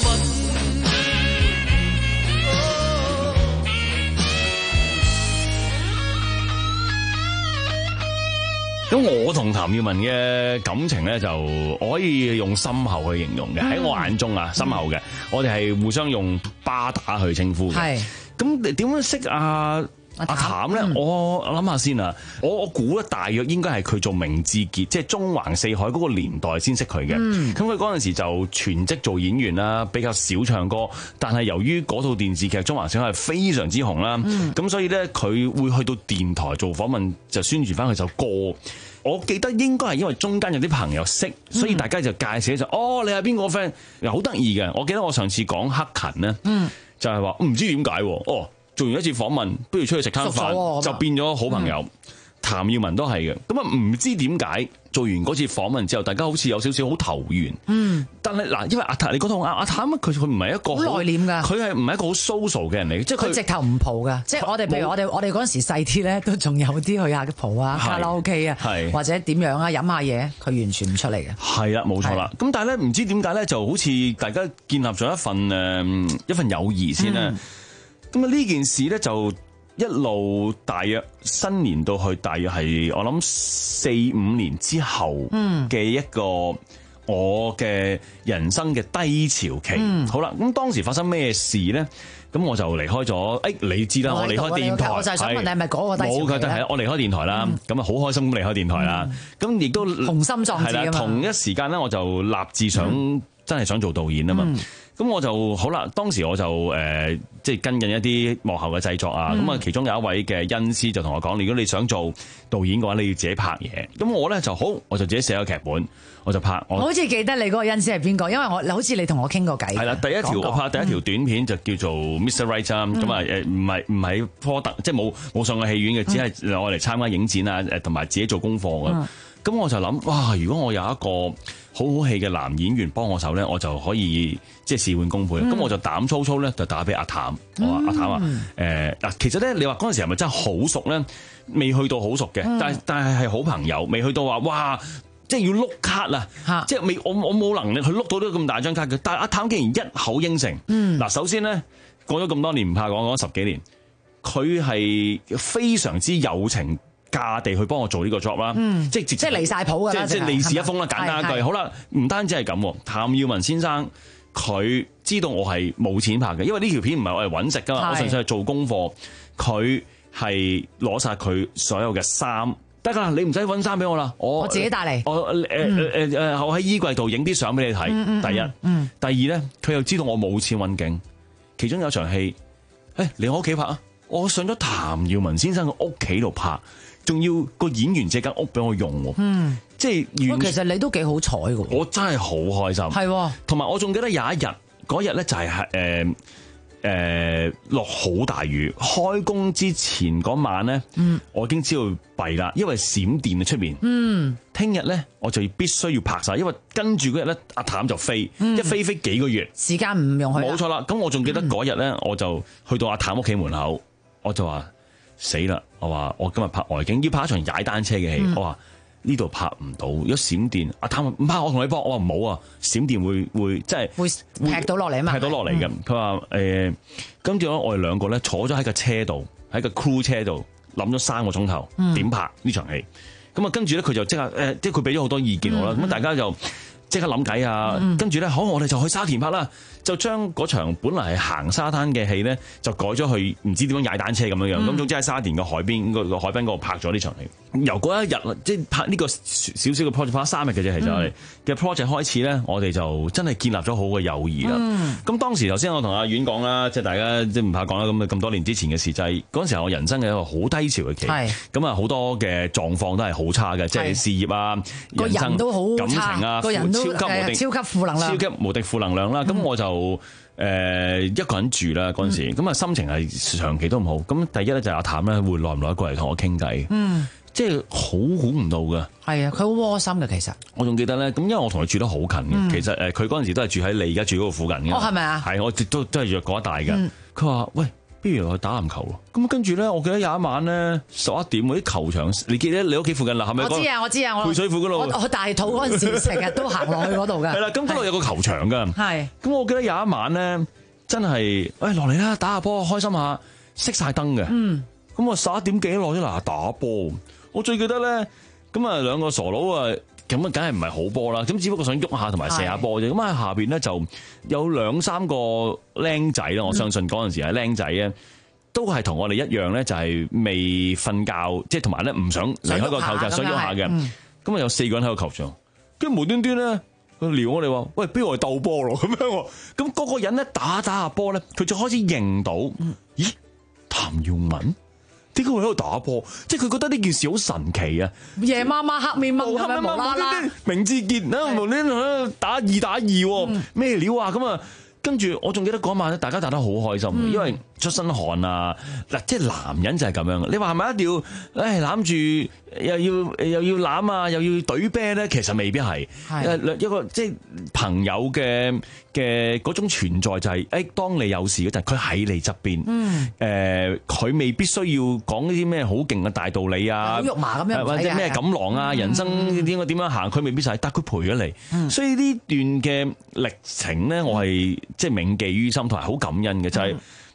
咁我同譚耀文嘅感情咧，就我可以用深厚去形容嘅。喺、嗯、我眼中啊，深厚嘅。嗯、我哋係互相用巴打去稱呼嘅。係。咁你點樣識啊？阿譚咧，我諗下先啊，我我估咧大約應該係佢做明志傑，即係中環四海嗰個年代先識佢嘅。咁佢嗰陣時就全職做演員啦，比較少唱歌。但係由於嗰套電視劇《中環四海》係非常之紅啦，咁、嗯、所以咧佢會去到電台做訪問，就宣傳翻佢首歌。我記得應該係因為中間有啲朋友識，所以大家就介紹就、嗯、哦，你係邊個 friend？ 又好得意嘅。我記得我上次講克勤咧、嗯，就係話唔知點解哦。做完一次訪問，不如出去食餐飯，就變咗好朋友。譚、嗯、耀文都係嘅，咁啊唔知點解做完嗰次訪問之後，大家好似有少少好投緣。嗯，但係嗱，因為阿譚你講到阿阿譚佢佢唔係一個好內斂㗎，佢係唔係一個好 social 嘅人嚟嘅，即係佢直頭唔蒲㗎。即係我哋譬如我哋我哋嗰陣時細啲咧，都仲有啲去下嘅蒲啊、卡拉 OK 啊，或者點樣啊，飲下嘢，佢完全唔出嚟嘅。係啦，冇錯啦。咁但係咧，唔知點解咧，就好似大家建立咗一份誒、呃、一份友誼先啦。咁啊呢件事咧就一路大約新年到去大約係我諗四五年之後嘅一個我嘅人生嘅低潮期。嗯、好啦，咁當時發生咩事咧？咁我就離開咗。誒、哎，你知啦，我離開電台， 我就係想問你係咪嗰個低潮期？ 冇嘅，係我離開電台啦。咁啊，好開心咁離開電台啦。咁亦、嗯、都雄心壯志啊嘛。 同一時間咧，我就立志想、嗯、真係想做導演啊嘛。嗯咁我就好啦，當時我就誒、呃，即係跟緊一啲幕後嘅製作啊。咁啊、嗯，其中有一位嘅恩師就同我講：如果你想做導演嘅話，你要自己拍嘢。咁我咧就好，我就自己寫咗劇本，我就拍。我，我好似記得你嗰個恩師係邊個，因為我好似你同我傾過偈。係啦，第一條我拍第一條短片就叫做 Mister Right 咁啊誒，唔係唔係科特，即係冇冇上過戲院嘅，只係我嚟參加影展啊誒，同埋自己做功課嘅。咁、嗯、我就諗哇，如果我有一個好好戲嘅男演員幫我手咧，我就可以即係事半功倍。咁、嗯、我就膽粗粗咧，就打俾阿譚。我話阿譚啊，誒嗱，其實咧，你話嗰陣時係咪真係好熟咧？未去到好熟嘅，嗯、但係但係係好朋友，未去到話哇，即係要碌卡啊！哈即係未，我我冇能力去碌到呢咁大張卡嘅。但係阿譚竟然一口應承。嗱、嗯，首先咧，過咗咁多年唔怕講，講十幾年，佢係非常之有情價地去幫我做呢個 job 啦、嗯，即係即係離晒譜㗎啦，即係利是一封啦，簡單一句。好啦，唔單止係咁，譚耀文先生佢知道我係冇錢拍嘅，因為呢條片唔係我係揾食㗎嘛，我純粹係做功課。佢係攞晒佢所有嘅衫，得㗎啦，你唔使揾衫俾我啦，我我自己帶嚟。我誒誒誒，我喺衣櫃度影啲相俾你睇。嗯、第一，嗯、第二咧，佢又知道我冇錢揾景，其中有場戲，誒、欸，嚟我屋企拍啊！我上咗譚耀文先生嘅屋企度拍。仲要個演員借間屋俾我用喎，嗯，即係其實你都幾好彩嘅，我真係好開心，係，同埋我仲記得有一日嗰日咧就係誒誒落好大雨，開工之前嗰晚咧，嗯，我已經知道弊啦，因為閃電喺出面，嗯，聽日咧我就必須要拍晒，因為跟住嗰日咧阿譚就飛，嗯、一飛飛幾個月，時間唔容許，冇錯啦。咁我仲記得嗰日咧，我就去到阿譚屋企門口，我就話。死啦！我話我今日拍外景，要拍一場踩單車嘅戲。嗯、我話呢度拍唔到，如果閃電，阿譚唔怕，我同你幫。我話唔好啊，閃電會會即係會劈到落嚟啊嘛，劈到落嚟嘅。佢話誒，跟住咧我哋兩個咧坐咗喺個車度，喺個 crew 車度諗咗三個鐘頭點拍呢場戲。咁啊，跟住咧佢就即刻誒，即係佢俾咗好多意見我啦。咁、嗯、大家就即刻諗計啊。嗯、跟住咧，好，我哋就去沙田拍啦。就將嗰場本來係行沙灘嘅戲咧，就改咗去唔知點樣踩單車咁樣樣。咁、嗯、總之喺沙田嘅海邊個海濱嗰度拍咗呢場戲。由嗰一日即係拍呢個少少嘅 project 拍咗三日嘅啫，其實我哋嘅 project 開始咧，我哋就真係建立咗好嘅友誼啦。咁、嗯、當時頭先我同阿遠講啦，即係大家即係唔怕講啦。咁咁多年之前嘅事就係嗰陣時候我人生嘅一個好低潮嘅期。咁啊好多嘅狀況都係好差嘅，即係事業啊、人生都好感情啊，個人都超級無敵、超級負能量、超級無敵負能量啦。咁、嗯、我就誒、呃、一個人住啦嗰陣時，咁啊、嗯、心情係長期都唔好。咁第一咧就係阿譚咧會耐唔耐過嚟同我傾偈，嗯，即係好估唔到㗎。係啊，佢好窩心嘅其實。我仲記得咧，咁因為我同佢住得好近嘅，嗯、其實誒佢嗰陣時都係住喺你而家住嗰個附近嘅。哦，係咪啊？係，我都都係住嗰一帶嘅。佢話、嗯：喂，不如去打籃球咯。咁跟住咧，我記得有一晚咧十一點嗰啲球場，你記得你屋企附近啦，係咪？我知啊，我知啊，我配水庫嗰度。我我大肚嗰陣時，成日都行落去嗰度㗎。係啦，咁嗰度有個球場㗎。係。咁我記得有一晚咧，真係，喂落嚟啦，打下波，開心下，熄晒燈嘅。嗯。咁我十一點幾落咗嚟打波。我最記得咧，咁啊兩個傻佬啊，咁啊梗係唔係好波啦，咁只不過想喐下同埋射下波啫。咁喺下邊咧就有兩三個僆仔啦，我相信嗰陣時係僆仔咧，都係同我哋一樣咧，就係未瞓覺，即係同埋咧唔想離開個球場，想喐下嘅。咁啊有四個人喺個球場，跟住無端端咧佢撩我哋話：喂，不如我哋鬥波咯咁樣。咁嗰個人咧打打下波咧，佢就開始認到，咦，譚耀文？點解會喺度打波？即係佢覺得呢件事好神奇啊！夜媽媽黑面掹咁樣無啦啦，明志傑啊無端端打二打二喎，咩料啊咁啊！跟住我仲記得嗰晚咧，大家打得好開心，嗯、因為出身汗啊嗱，即係男人就係咁樣。你話係咪一定要誒攬住又要又要攬啊，又要懟啤咧？其實未必係，係一個即係朋友嘅嘅嗰種存在就係、是、誒，當你有事嗰陣，佢喺你側邊。嗯，誒，佢、呃、未必需要講呢啲咩好勁嘅大道理啊，肉麻咁樣，或者咩錦囊啊，嗯、人生應該點樣行，佢未必晒，但佢陪咗你。嗯、所以呢段嘅歷程咧，我係即係銘記於心，同埋好感恩嘅，就係、是。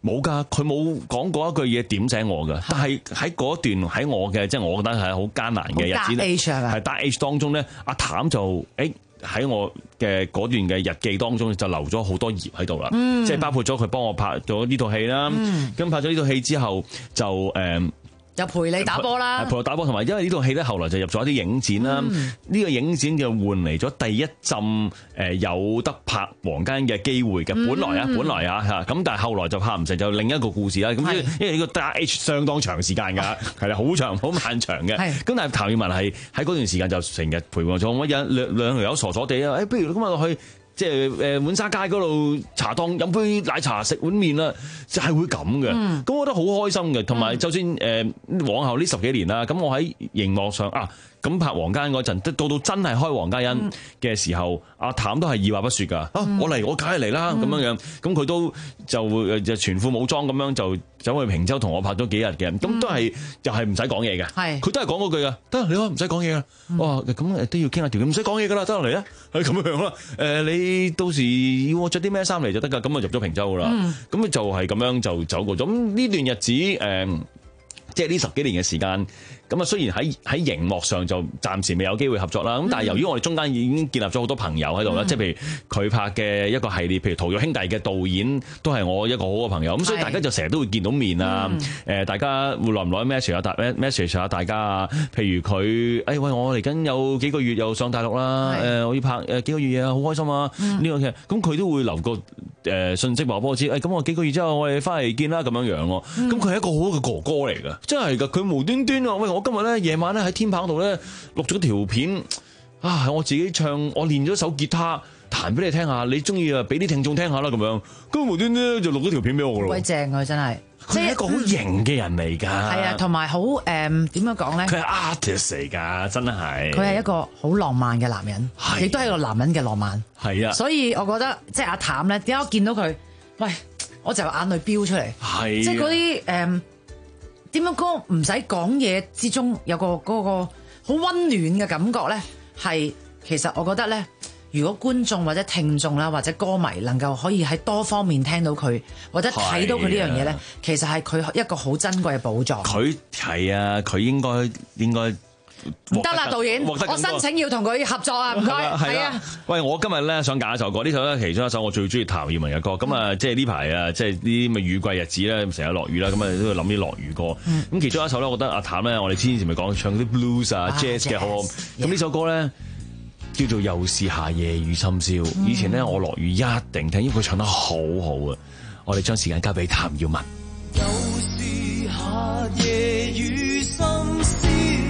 冇㗎，佢冇講過一句嘢點醒我㗎。但係喺嗰段喺我嘅即係我覺得係好艱難嘅日子咧，係 Dark Age 當中咧，阿譚就誒喺我嘅嗰段嘅日記當中就留咗好多頁喺度啦。嗯、即係包括咗佢幫我拍咗呢套戲啦。咁、嗯、拍咗呢套戲之後就誒。呃又陪你打波啦， 陪我打波，同埋因為呢套戲咧，後來就入咗一啲影展啦。呢、嗯、個影展就換嚟咗第一陣誒有得拍黃家欣嘅機會嘅、嗯。本來啊，本來啊嚇，咁但係後來就拍唔成，就另一個故事啦。咁因為呢個 Dark Age 相當長時間㗎，係啦，好長好漫長嘅。咁但係譚耀文係喺嗰段時間就成日陪我咗。我有兩兩條友傻傻地啊，誒，不如今日落去。即係誒滿沙街嗰度茶檔飲杯奶茶食碗麵啦，就係、是、會咁嘅。咁、嗯、我覺得好開心嘅，同埋就算誒、呃、往後呢十幾年啦，咁我喺熒幕上啊。咁拍黃家欣嗰陣，到到真係開黃家欣嘅時候，阿、嗯、譚都係二話不說㗎、嗯。啊，我嚟，我梗係嚟啦，咁、嗯、樣樣。咁佢都就就全副武裝咁樣就走去平洲同我拍咗幾日嘅。咁、嗯、都係又係唔使講嘢嘅。係，佢都係講嗰句㗎。得，你好，唔使講嘢啦。哇，咁都要傾下條，唔使講嘢㗎啦，得落嚟啊，係咁樣啦。誒，你到時要我着啲咩衫嚟就得㗎。咁啊入咗平洲㗎啦。咁、嗯、就係咁樣就走過咗。咁呢段日子誒、呃，即係呢十幾年嘅時間。咁啊，雖然喺喺熒幕上就暫時未有機會合作啦，咁但係由於我哋中間已經建立咗好多朋友喺度啦，即、嗯、係譬如佢拍嘅一個系列，譬如《逃獄兄弟》嘅導演都係我一個好嘅朋友，咁所以大家就成日都會見到面啊。誒、嗯，大家會耐唔耐 message 下大 message 下大家啊。譬如佢，誒喂，我嚟緊有幾個月又上大陸啦，誒我要拍誒幾個月嘢啊，好開心啊！呢、嗯、個劇，咁佢都會留個誒信息話俾我知，誒咁我幾個月之後我哋翻嚟見啦，咁樣樣咯。咁佢係一個好好嘅哥哥嚟㗎，真係㗎，佢無端端啊，喂我。今日咧夜晚咧喺天棚度咧錄咗條片啊！我自己唱，我練咗首吉他彈俾你聽下，你中意啊俾啲聽眾聽下啦咁樣。咁無端端就錄咗條片俾我噶咯。鬼正啊！真係，佢係一個好型嘅人嚟㗎。係啊，同埋好誒點樣講咧？佢係 artist 嚟㗎，真係。佢係一個好浪漫嘅男人，亦都係一個男人嘅浪漫。係啊，所以我覺得即係阿譚咧，點解我見到佢，喂，我就眼淚飆出嚟。係，即係嗰啲誒。點樣講唔使講嘢之中有個嗰個好溫暖嘅感覺咧，係其實我覺得咧，如果觀眾或者聽眾啦或者歌迷能夠可以喺多方面聽到佢或者睇到佢呢樣嘢咧，其實係佢一個好珍貴嘅寶藏。佢係啊，佢應該應該。唔得啦，導演，我申請要同佢合作啊！唔該，係啊。喂，我今日咧想揀一首歌，呢首咧其中一首我最中意譚耀文嘅歌。咁、嗯、啊，即係呢排啊，即係啲咁嘅雨季日子咧，成日落雨啦，咁啊都要諗啲落雨歌。咁、嗯、其中一首咧，我覺得阿譚咧，我哋之前咪講唱啲 blues 啊、jazz 嘅好。咁呢、yeah. 首歌咧叫做《又是夏夜雨深宵》。嗯、以前咧我落雨一定聽，因為佢唱得好好啊。我哋將時間交俾譚耀文。又是夏夜雨深宵。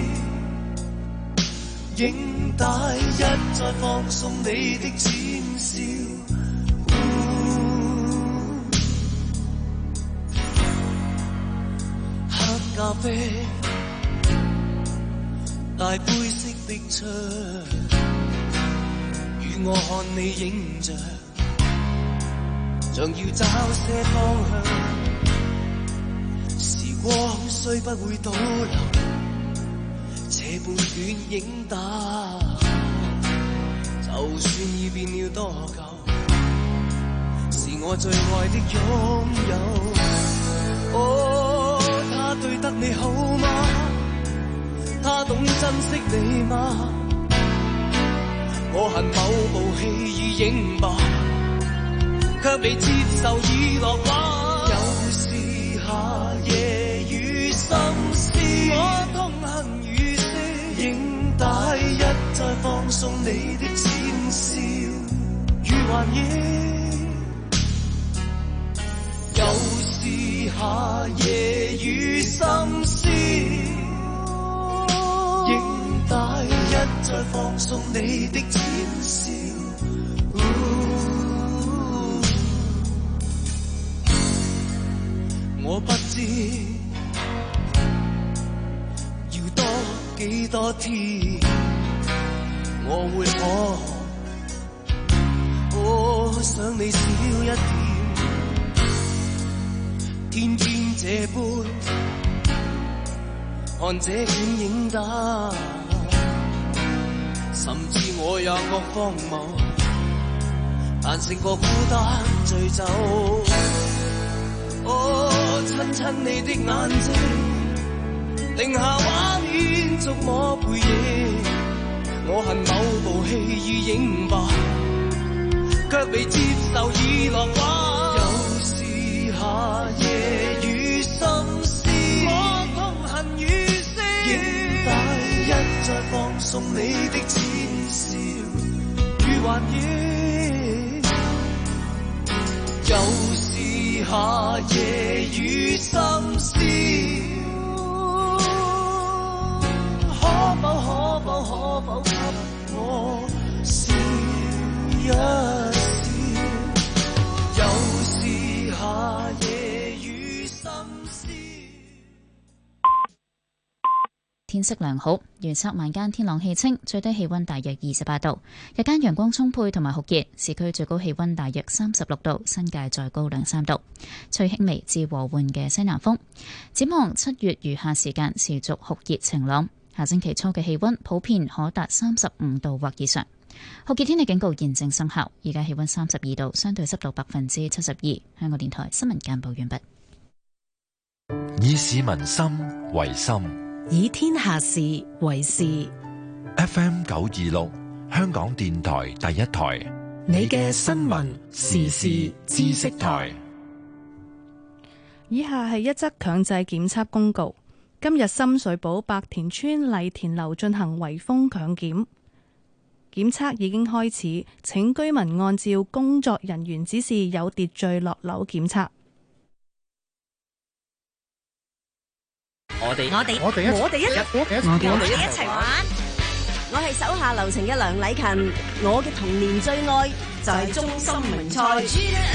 影帶一再放送你的淺笑，黑咖啡，大杯式的窗，與我看你影着，像要找些方向，時光雖不會倒流。這半卷影帶，就算已變了多舊，是我最愛的擁有。哦，他對得你好嗎？他懂珍惜你嗎？我恨某部戲與影吧，卻被接受已落畫。又是夏夜雨深宵，我痛恨影帶一再放送你的淺笑與幻影，又是夏夜雨深宵，影帶一再放送你的淺笑，我不知幾多天我會可，我想你少一點，天天這般看這卷影帶，甚至我也覺荒謬，但勝過孤單醉酒。 哦，親親你的眼睛，定下畫面觸摸背影。我恨某部戲已影吧，卻被接受已落畫。有時夏夜與心思，我痛恨與死，應帶一再放送你的淺笑與幻影。有時夏夜與心思，可否可否可否給我笑一笑？有時夏夜與心思。 天色良好，預測晚間天朗氣清，最低氣溫大約二十八度，日間陽光充沛同埋酷熱，市區最高氣溫大約三十六度，新界再高兩三度，吹輕微至和緩嘅西南風。展望七月餘下時間持續酷熱晴朗，下星期初嘅氣溫普遍可達三十五度或以上。酷熱天氣警告現正生效，而家氣溫三十二度，相對濕度百分之七十二。香港電台新聞簡報完畢。 以市民心為心， 以天下事為事。 F M 九二六，香港電台第一台， 你嘅新聞時事知識台。 以下係一則強制檢測公告。今日深水埗白田村麗田樓進行圍封強檢，檢測已經開始，請居民按照工作人員指示有秩序落樓檢測。 我哋我哋我哋我哋一我哋我哋一齊玩。我係手下留情嘅梁禮勤，我嘅童年最愛就係中心名菜。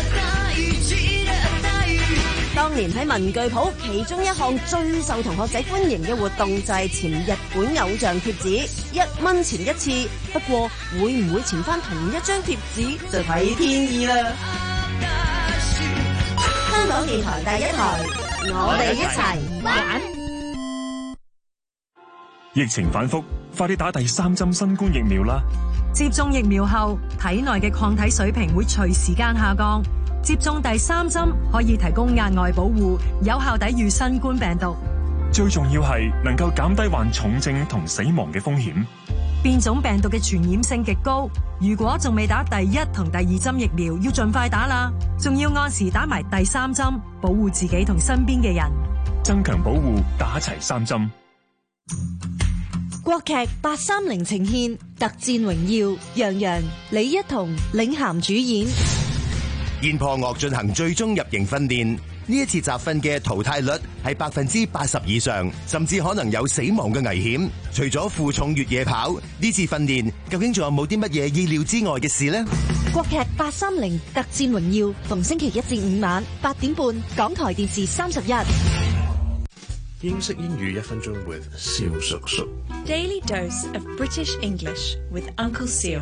當年喺文具鋪，其中一項最受同學仔歡迎嘅活動就係潛日本偶像貼紙，一蚊潛一次。不過會唔會潛翻同一張貼紙就睇天意啦。香港電台第一台，我哋一齊玩。 疫情反覆，快啲打第三針新冠疫苗啦！ 接種疫苗後，體內嘅抗體水平會隨時間下降。接種第三針可以提供額外保護，有效抵禦新冠病毒。 最重要係能夠減低患重症同死亡嘅風險。 變種病毒嘅傳染性極高，如果仲未打第一同第二針疫苗，要盡快打啦。仲要按時打埋第三針，保護自己同身邊嘅人。 增強保護，打齊三針。 國劇八三零呈現《特戰榮耀》，楊洋、李一桐領銜主演。 燕破岳進行最終入營訓練，呢一次集訓嘅淘汰率係百分之八十以上，甚至可能有死亡嘅危險。除咗負重越野跑，呢次訓練究竟仲有冇啲乜嘢意料之外嘅事呢？ 國劇八三零《特戰榮耀》逢星期一至五晚八點半，港台電視三十一。 英式英語一分鐘 with 蕭叔叔。 Daily dose of British English with Uncle Seal.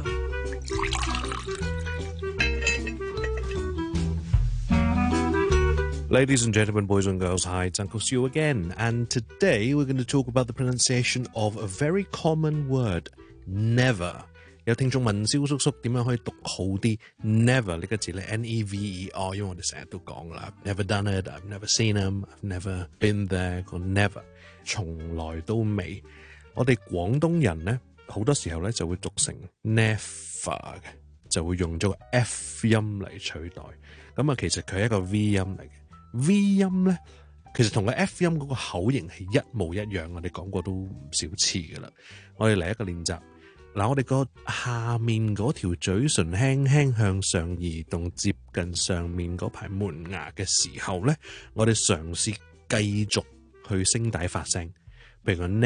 Ladies and gentlemen, boys and girls, hi, it's Uncle Stu again. And today we're going to talk about the pronunciation of a very common word, never. 有聽眾問蕭叔叔點樣可以讀好啲 never 呢個字咧 N E V E R， 因為我哋成日都講啦 I've never done it, I've never seen them, I've never been there, 個 never 從來都未。我哋廣東人咧好多時候咧就會讀成 never 嘅，就會用咗個 F 音嚟取代。咁啊其實佢係一個 V 音嚟嘅。V 音咧，其實同個 F 音嗰個口型係一模一樣，我哋講過都唔少次噶啦。我哋嚟一個練習，嗱，我哋個下面嗰條嘴唇輕輕向上移動，接近上面嗰排門牙嘅時候咧，我哋嘗試繼續去聲帶發聲，譬如個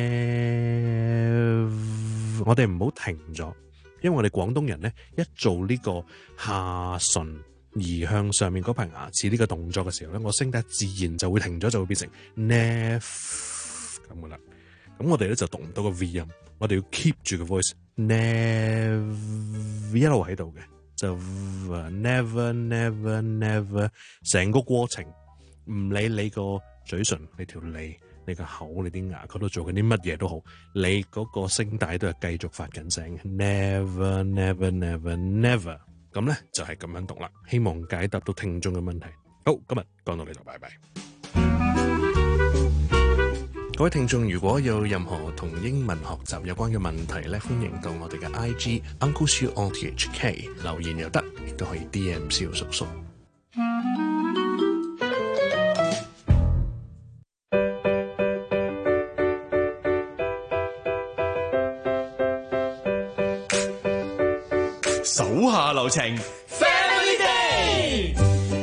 nev， 我哋唔好停咗，因為我哋廣東人咧一做呢個下唇移向上面嗰排牙齒呢個動作嘅時候咧，我聲帶自然就會停咗，就會變成 nef 咁噶啦。咁我哋咧就讀唔到個 V 音，我哋要 keep 住個 voice nev 一路喺度嘅，就 never never never 成個過程，唔理你個嘴唇、你條脷、你個口、你啲牙嗰度做緊啲乜嘢都好，你嗰個聲帶都係繼續發緊聲 never never never never。咁咧就係咁樣讀啦，希望解答到聽眾嘅問題。 好，今日講到呢度，拜拜。各位聽眾，如果有任何同英文學習有關嘅問題咧，歡迎到我哋嘅 I G Uncle Siu O T H K 留言又得，亦都可以 D M 蕭叔叔。 手下留情 Family Day。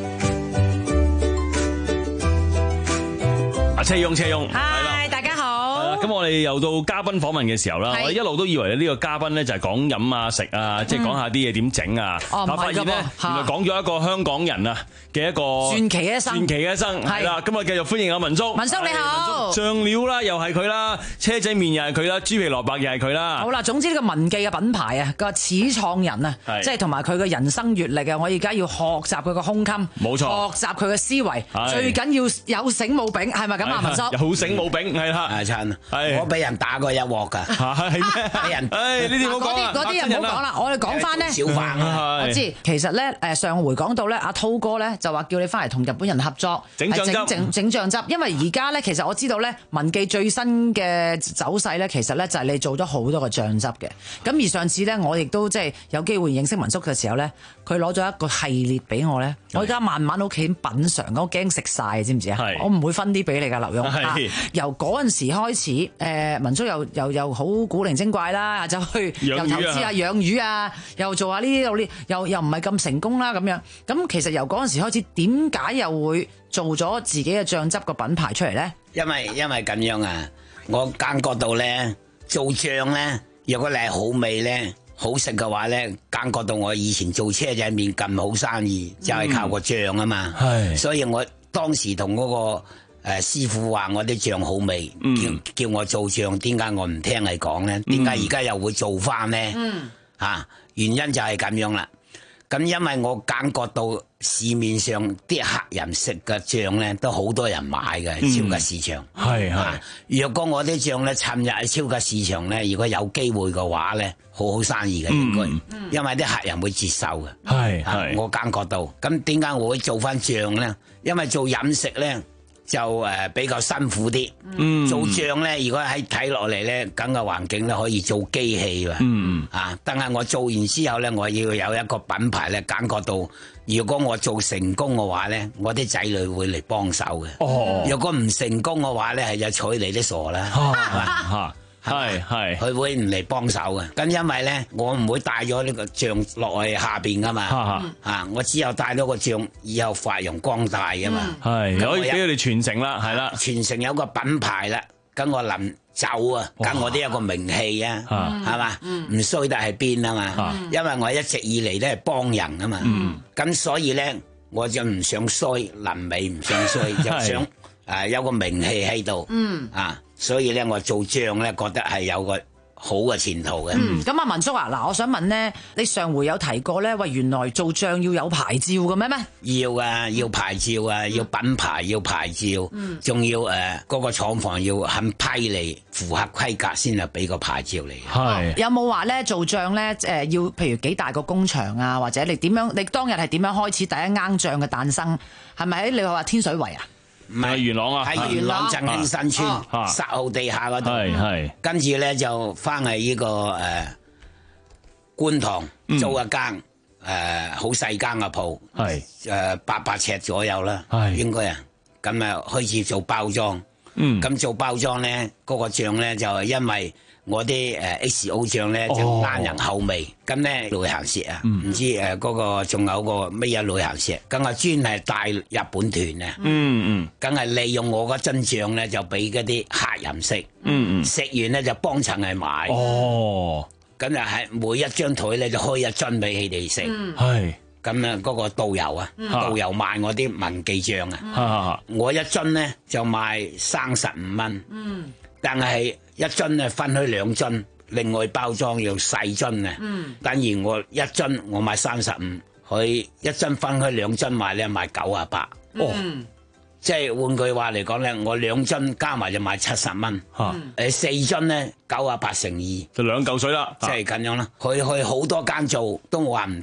阿車勇車勇， 嗨，大家好。 咁我哋又到嘉賓訪問嘅時候啦，我哋一路都以為呢個嘉賓咧就係講飲啊食啊，即係講下啲嘢點整啊，但係發現咧原來講咗一個香港人啊嘅一個傳奇一生， 傳奇一生係啦。咁啊繼續歡迎阿文叔， 文叔你好， 醬料啦又係佢啦，車仔麵又係佢啦，豬皮蘿蔔又係佢啦。 好啦，總之呢個文記嘅品牌啊，個始創人啊，即係同埋佢嘅人生閲歷啊，我而家要學習佢個胸襟，冇錯，學習佢嘅思維，最緊要有醒冇柄，係咪咁啊，文叔？ 有醒冇柄係啦， 阿燦，我俾人打過一鑊㗎， 係咩？ 俾人， 誒呢啲唔好講啦， 嗰啲又唔好講啦，我哋講翻咧， 小販啊， 我知其實咧誒上回講到咧，阿滔哥咧就話叫你翻嚟同日本人合作整醬汁， 整整醬汁，因為而家咧其實我知道咧文記最新嘅走勢咧，其實咧就係你做咗好多個醬汁嘅。咁而上次咧，我亦都即係有機會認識文叔嘅時候咧，佢攞咗一個系列俾我咧，我而家慢慢喺屋企品嚐，我驚食晒，知唔知啊？我唔會分啲俾你㗎，劉勇。由嗰陣時開始，誒文叔又又又好古靈精怪啦，就去又投資下養魚啊，又做下呢啲呢，又又唔係咁成功啦咁樣。咁其實由嗰陣時開始，點解又會做咗自己嘅醬汁個品牌出嚟咧？ 因為因為咁樣啊，我感覺到咧做醬咧，如果你係好味咧，好食嘅話咧，感覺到我以前做車仔麵咁好生意，就係靠個醬啊嘛。係，所以我當時同嗰個誒師傅話我啲醬好味，叫叫我做醬，點解我唔聽你講咧？點解而家又會做翻咧？嗯，嚇原因就係咁樣啦。咁因為我感覺到市面上啲客人食嘅醬咧，都好多人買嘅超級市場。係係、嗯。若果我啲醬咧，尋日喺超級市場咧，如果有機會嘅話咧，好好生意嘅應該，嗯、因為啲客人會接受嘅。係係。我感覺到。咁點解我會做翻醬咧？因為做飲食咧就誒比較辛苦啲。嗯。做醬咧，如果喺睇落嚟咧，咁嘅環境咧可以做機器㗎。嗯。啊！但係我做完之後咧，我要有一個品牌咧，感覺到。如果我做成功嘅話咧，我啲仔女會嚟幫手嘅。哦，如果唔成功嘅話咧，係就睬你啲傻啦，係嘛？係係，佢會唔嚟幫手嘅。咁因為咧，我唔會帶咗呢個醬落去下邊噶嘛。啊，我只有帶咗個醬以後發揚光大噶嘛。係，可以俾佢哋傳承啦，係啦，傳承有個品牌啦。咁我臨走啊，咁我都有個名氣啊，係嘛？唔衰得喺邊啊嘛，因為我一直以嚟都係幫人啊嘛，咁所以咧我就唔想衰，臨尾唔想衰，就想誒有個名氣喺度，啊，所以咧我做醬咧覺得係有個好嘅前途嘅。 嗯，咁啊文叔啊，嗱，我想問咧，你上回有提過咧，喂，原來做醬要有牌照嘅咩咩？ 要啊，要牌照啊，要品牌，要牌照，仲要誒嗰個廠房要肯批你符合規格先係俾個牌照你。係有冇話咧做醬咧誒要譬如幾大個工場啊，或者你點樣？你當日係點樣開始第一罌醬嘅誕生？係咪喺你話天水圍啊？ 唔係元朗啊，喺元朗振興新村十號地下嗰度，係係。跟住咧就翻嚟呢個誒觀塘租一間誒好細間嘅鋪，係誒八百尺左右啦，係應該啊。咁啊開始做包裝，嗯，咁做包裝咧嗰個醬咧就係因為。我啲誒 X O 醬咧就啱人口味，咁咧旅行社啊，唔知誒嗰個仲有個乜嘢旅行社，咁啊專係帶日本團啊，嗯嗯，梗係利用我嗰樽醬咧就俾嗰啲客人食，嗯嗯，食完咧就幫襯嚟買，哦，咁就係每一張台咧就開一樽俾佢哋食，係，咁啊嗰個導遊啊，導遊賣我啲文記醬啊，我一樽咧就賣三十五蚊，嗯，但係。一樽咧分開兩樽，另外包裝用細樽嘅。嗯，等於我一樽我賣三十五，佢一樽分開兩樽賣咧賣九啊八。哦，即係換句話嚟講咧，我兩樽加埋就賣七十蚊。嚇、啊，誒四樽咧九啊八乘二，就兩嚿水啦。即係咁樣啦。佢去好多間做都話唔得，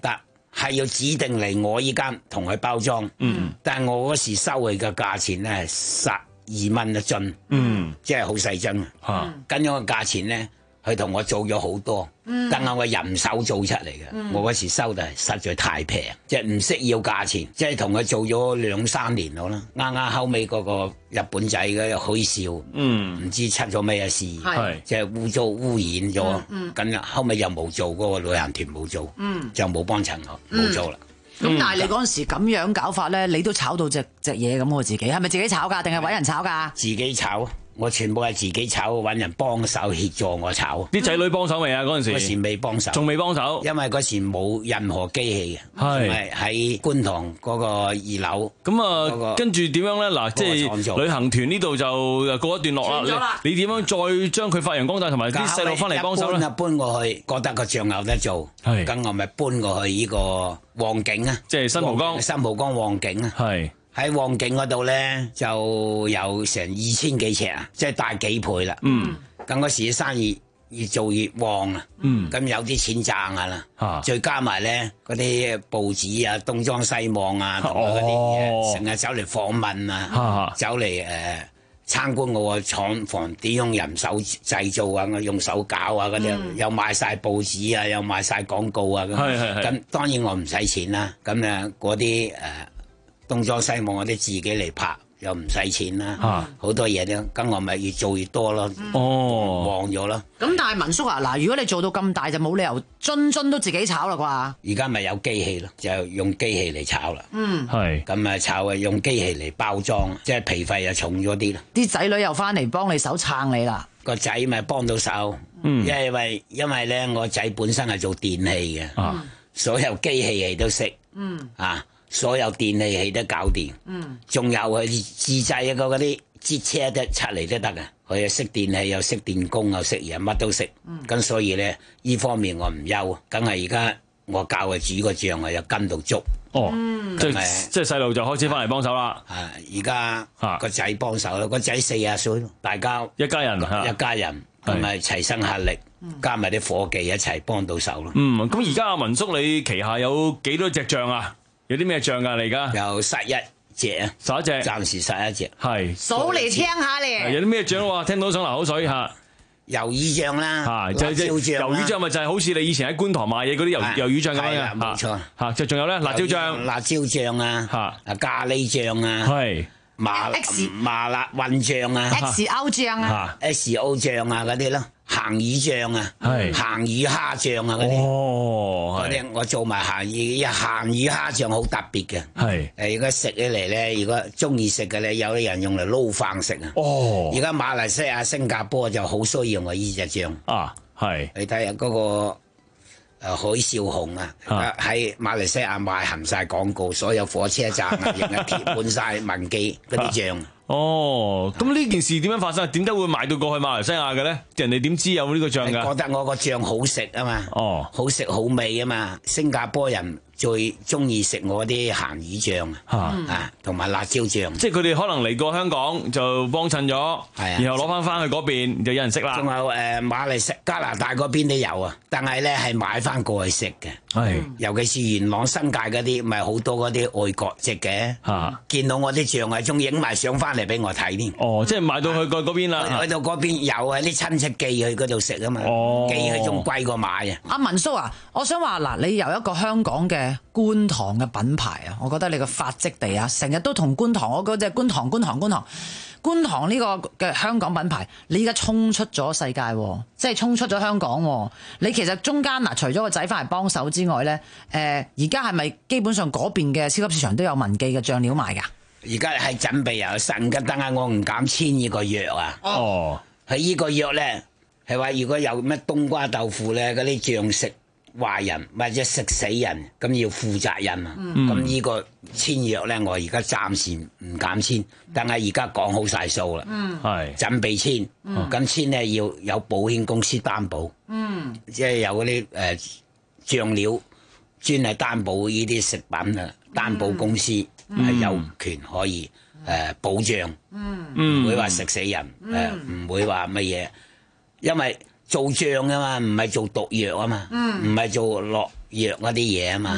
係要指定嚟我依間同佢包裝。嗯，但係我嗰時收佢嘅價錢咧係十二蚊一樽。嗯，即係好細樽。嚇，跟咗個價錢咧。佢同我做咗好多，但係我人手做出嚟嘅。嗯、我嗰時收得係實在太平，即係唔識要價錢，即係同佢做咗兩三年好啦。啱啱後尾嗰個日本仔嘅海嘯，唔、嗯、知出咗咩事，即係污糟污染咗。咁、嗯嗯、後尾又冇做，嗰、嗰個旅行團冇做，嗯、就冇幫襯我，冇做啦。 咁、嗯、但係你嗰陣時咁樣搞法咧，你都炒到隻隻嘢咁喎？自己係咪自己炒㗎，定係揾人炒㗎？ 自己炒。我全部係自己炒，揾人幫手協助我炒。 啲仔女幫手未啊？嗰陣時， 嗰時未幫手， 仲未幫手， 因為嗰時冇任何機器嘅，係喺觀塘嗰個二樓。 咁啊，那個、跟住點樣咧？嗱，即係旅行團呢度就告一段落啦。你點樣再將佢發揚光大，同埋啲細路翻嚟幫手咧？ 搬啊搬過去，覺得個醬有得做，咁我咪搬過去呢個旺景啊， 即係新蒲崗， 新蒲崗旺景啊，係。喺旺景嗰度咧就有成二千幾尺啊，即係大幾倍啦。嗯，咁嗰時生意越做越旺啊。嗯，咁有啲錢賺噶啦。啊，再加埋咧嗰啲報紙啊、東張西望啊，同埋嗰啲嘢，成日走嚟訪問啊，啊走嚟誒、呃、參觀我個廠房點用人手製造啊，我用手搞啊嗰啲，嗯、又賣晒報紙啊，又賣晒廣告啊咁。係係係。咁當然我唔使錢啦。咁啊嗰啲誒。東張西望我啲自己嚟拍又唔使錢啦，好、啊、多嘢咧，咁我咪越做越多咯，哦，旺咗咯。 咁但係文叔啊，嗱，如果你做到咁大，就冇理由樽樽都自己炒啦啩？ 而家咪有機器咯，就用機器嚟炒啦。嗯，係。咁啊炒啊，用機器嚟包裝，即係皮費又重咗啲啦。 啲仔女又翻嚟幫你手撐你啦。 個仔咪幫到手，嗯，因為因為咧我仔本身係做電器嘅，啊，所有機器器都識，嗯，啊。所有電器器都搞掂，仲、嗯、有佢自製一個嗰啲節車得出嚟都得嘅，佢又識電器又識電工又識嘢，乜都識。咁、嗯、所以咧，呢方面我唔憂，梗係而家我教佢煮個醬啊，又跟到足。哦， 嗯、即係即係細路就開始翻嚟幫手啦。 啊，而家個仔幫手啦，個仔四十歲，大家一家人， 一家人咁咪齊心合力，加埋啲伙計一齊幫到手咯。 嗯，咁而家阿文叔你旗下有幾多隻醬啊？有啲咩醬噶？你而家有十一隻啊， 十一隻， 暫時十一隻。 係數嚟聽下咧。 有啲咩醬喎？聽到想流口水嚇。 魷魚醬啦， 嚇，就即係魷魚醬咪就係好似你以前喺觀塘買嘢嗰啲魷魷魚醬咁樣嘅。 冇錯。 嚇，就仲有咧辣椒醬、 辣椒醬啊，嚇，啊咖喱醬啊， 係麻麻辣混醬啊 ，X O 醬啊 ，X O 醬啊嗰啲咯。鹹魚醬啊，係鹹魚蝦醬啊嗰啲，哦，嗰啲我做埋鹹魚，鹹魚蝦醬好特別嘅，係誒，如果食起嚟咧，如果中意食嘅咧，有啲人用嚟撈飯食啊，哦，而家馬來西亞、新加坡就好需要我呢隻醬啊，係你睇下嗰個誒海嘯紅啊，喺馬來西亞賣行晒廣告，所有火車站啊，仍係貼滿晒文記嗰啲醬。 哦，咁呢件事點樣發生？點解會賣到過去馬來西亞嘅咧？人哋點知有呢個醬㗎？ 覺得我個醬好食啊嘛，哦，好食好味啊嘛，新加坡人最中意食我啲鹹魚醬啊，啊，同埋辣椒醬。 即係佢哋可能嚟過香港就幫襯咗，係啊，然後攞翻翻去嗰邊就有人識啦。 仲有誒馬來西亞、加拿大嗰邊都有啊，但係咧係買翻過去食嘅。係，尤其是元朗新界嗰啲，咪好多嗰啲外國籍嘅，嚇，見到我啲醬啊，仲影埋相翻嚟俾我睇添。 哦，即係買到去嗰嗰邊啦。 去到嗰邊有啊，啲親戚寄去嗰度食啊嘛，寄去仲貴過買啊。 阿文叔啊，我想話嗱，你由一個香港嘅觀塘嘅品牌啊，我覺得你個發跡地啊，成日都同觀塘，我嗰隻觀塘、觀塘、觀塘。觀塘呢個嘅香港品牌，你而家衝出咗世界，即係衝出咗香港。你其實中間嗱，除咗個仔翻嚟幫手之外咧，誒而家係咪基本上嗰邊嘅超級市場都有文記嘅醬料賣㗎？ 而家係準備有新嘅，但係我唔敢簽呢個約啊。哦，佢呢個約咧係話，如果有咩冬瓜豆腐咧，嗰啲醬食壞人或者食死人，咁要負責任啊！咁呢、嗯、個簽約咧，我而家暫時唔敢簽，但係而家講好晒數啦，係、嗯、準備簽。咁、嗯、簽咧要有保險公司擔保，嗯、即係有嗰啲誒醬料專係擔保呢啲食品啊，擔保公司係、嗯、有權可以誒、呃、保障，唔、嗯、會話食死人，誒唔、嗯呃、會話乜嘢，因為。做醬啊嘛，唔係做毒藥啊嘛，唔係、嗯、做落藥嗰啲嘢啊嘛，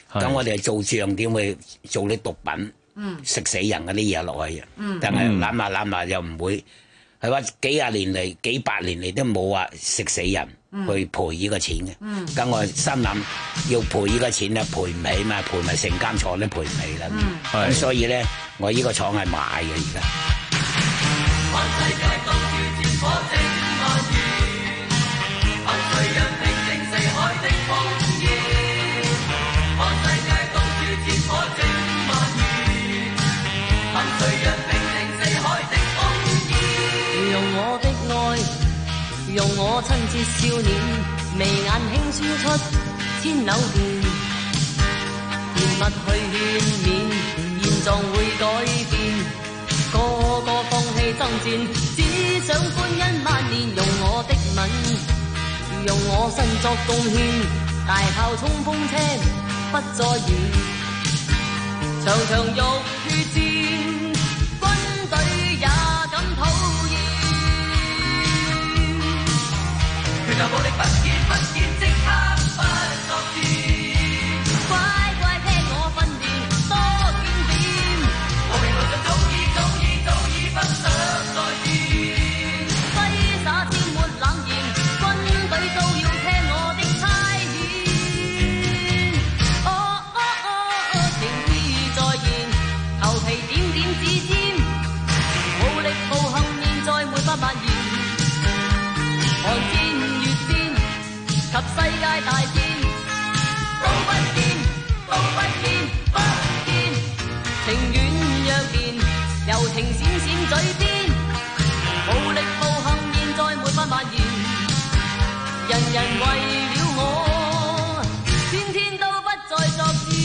咁我哋做醬點會做啲毒品， 嗯， 食死人嗰啲嘢落去， 嗯， 但係攬下攬下又唔會，係話幾廿年嚟、幾百年嚟都冇話食死人去賠呢個錢嘅。 嗯， 咁我心諗要賠呢個錢咧，賠唔起嘛，賠埋成間廠都賠唔起啦。 嗯， 咁所以咧，我呢個廠係賣嘅而家。 用我親切笑臉，眉眼輕笑出千縷變，甜蜜去勸勉，現狀會改變，個個放棄爭戰，只想歡欣萬年。用我的吻，用我身作貢獻，大炮衝鋒車不再遠，場場浴血戰，軍隊也敢討厭。有武力不見不見，即刻不作戰。乖乖聽我訓練，多見點。和平路上早已早已早已不想再見。揮灑天沒冷言，軍隊都要聽我的差遣。哦哦哦哦，情意再現，頭皮點點指尖，武力暴行現在沒法蔓延。寒戰及世界大戰，都不見，都不見，不見。情願若然，柔情閃閃嘴邊，武力暴行現在沒法蔓延。人人為了我，天天都不再作戰。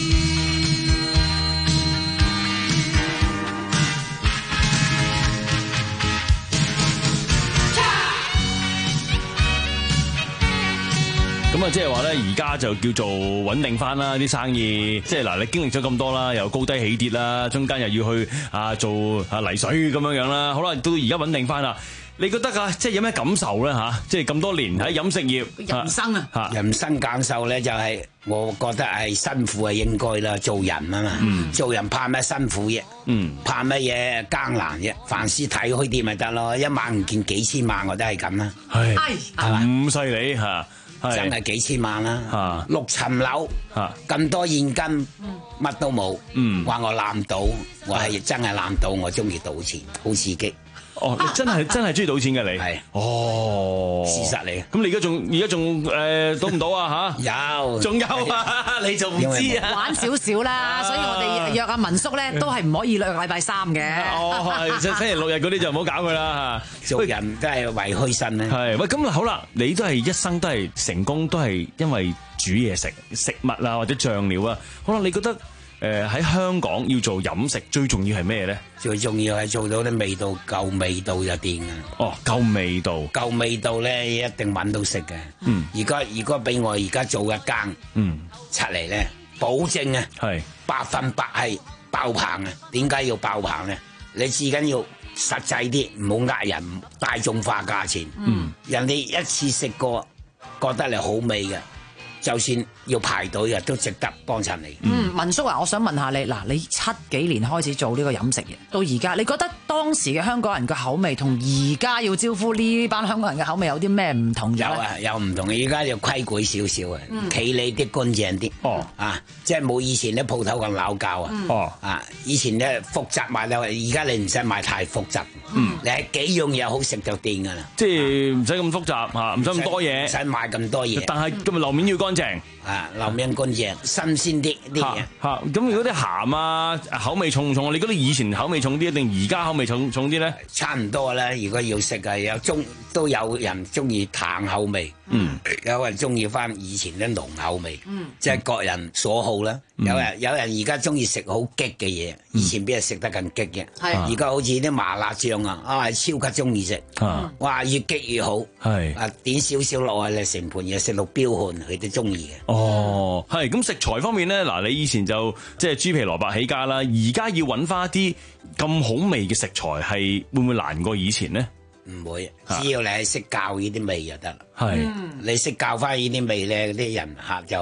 咁啊，即係話咧，而家就叫做穩定翻啦，啲生意。即係嗱，你經歷咗咁多啦，又高低起跌啦，中間又要去啊做啊泥水咁樣樣啦。好啦，到而家穩定翻啦。你覺得啊，即係有咩感受咧嚇？即係咁多年喺飲食業， 人生啊， 嚇人生感受咧就係，我覺得係辛苦係應該啦，做人啊嘛， 嗯、 做人怕咩辛苦啫？嗯，怕乜嘢艱難啫？凡事睇開啲咪得咯，一晚唔見幾千萬我都係咁啦。 係係嘛？ 咁犀利嚇！ 真係幾千萬啦，六層樓，咁多現金，乜都冇，話我攬賭，我係真係攬賭，我中意賭錢，好刺激。 哦，你真係真係中意賭錢嘅你？ 係， 哦， 事實嚟。 咁你而家仲而家仲誒賭唔賭啊？ 嚇，有， 仲有啊？你就唔知啊？ 玩少少啦，所以我哋約阿文叔咧都係唔可以約禮拜三嘅。 哦，係，即係星期六日嗰啲就唔好搞佢啦嚇。 做人都係為虛身咧。 係，喂，咁好啦，你都係一生都係成功，都係因為煮嘢食、食物啊或者醬料啊。好啦，你覺得？誒喺香港要做飲食最重要係咩咧？ 最重要係做到啲味道夠味道就掂啊！ 哦，夠味道， 夠味道咧一定揾到食嘅。 嗯， 而家如果俾我而家做一間，嗯，出嚟咧，保證啊，係百分百係爆棚啊！點解要爆棚咧？你至緊要實際啲，唔好呃人，大眾化價錢。嗯，人哋一次食過覺得你好味嘅。就算要排隊嘅都值得幫襯你。 嗯，文叔啊，我想問下你，嗱，你七幾年開始做呢個飲食嘢，到而家，你覺得當時嘅香港人嘅口味同而家要招呼呢班香港人嘅口味有啲咩唔同？ 有啊，有唔同。而家就規矩少少啊，企理啲乾淨啲。哦，啊，即係冇以前啲鋪頭咁鬧交啊。哦，啊，以前咧複雜賣咧，而家你唔使買太複雜。嗯，你係幾樣嘢好食就掂噶啦。 即係唔使咁複雜嚇，唔使咁多嘢， 唔使買咁多嘢。 但係今日樓面要乾淨。 啊，樓面乾淨，新鮮啲啲嘢。 嚇，咁如果啲鹹啊，口味重唔重？你覺得以前口味重啲，定而家口味重重啲咧？ 差唔多啦。如果要食嘅，有中都有人中意淡口味，嗯，有人中意翻以前啲濃口味，嗯，即係各人所好啦。有人有人而家中意食好激嘅嘢，以前邊係食得更激嘅，係而家好似啲麻辣醬啊，啊超級中意食，哇越激越好，係啊點少少落去咧，成盤嘢食到飆汗，佢都中意嘅。 哦，係咁食材方面咧，嗱你以前就即係豬皮蘿蔔起家啦，而家要揾翻一啲咁好味嘅食材，係會唔會難過以前咧？ 唔會，只要你係識教呢啲味就得啦。 係， 你識教翻呢啲味咧，啲人客就。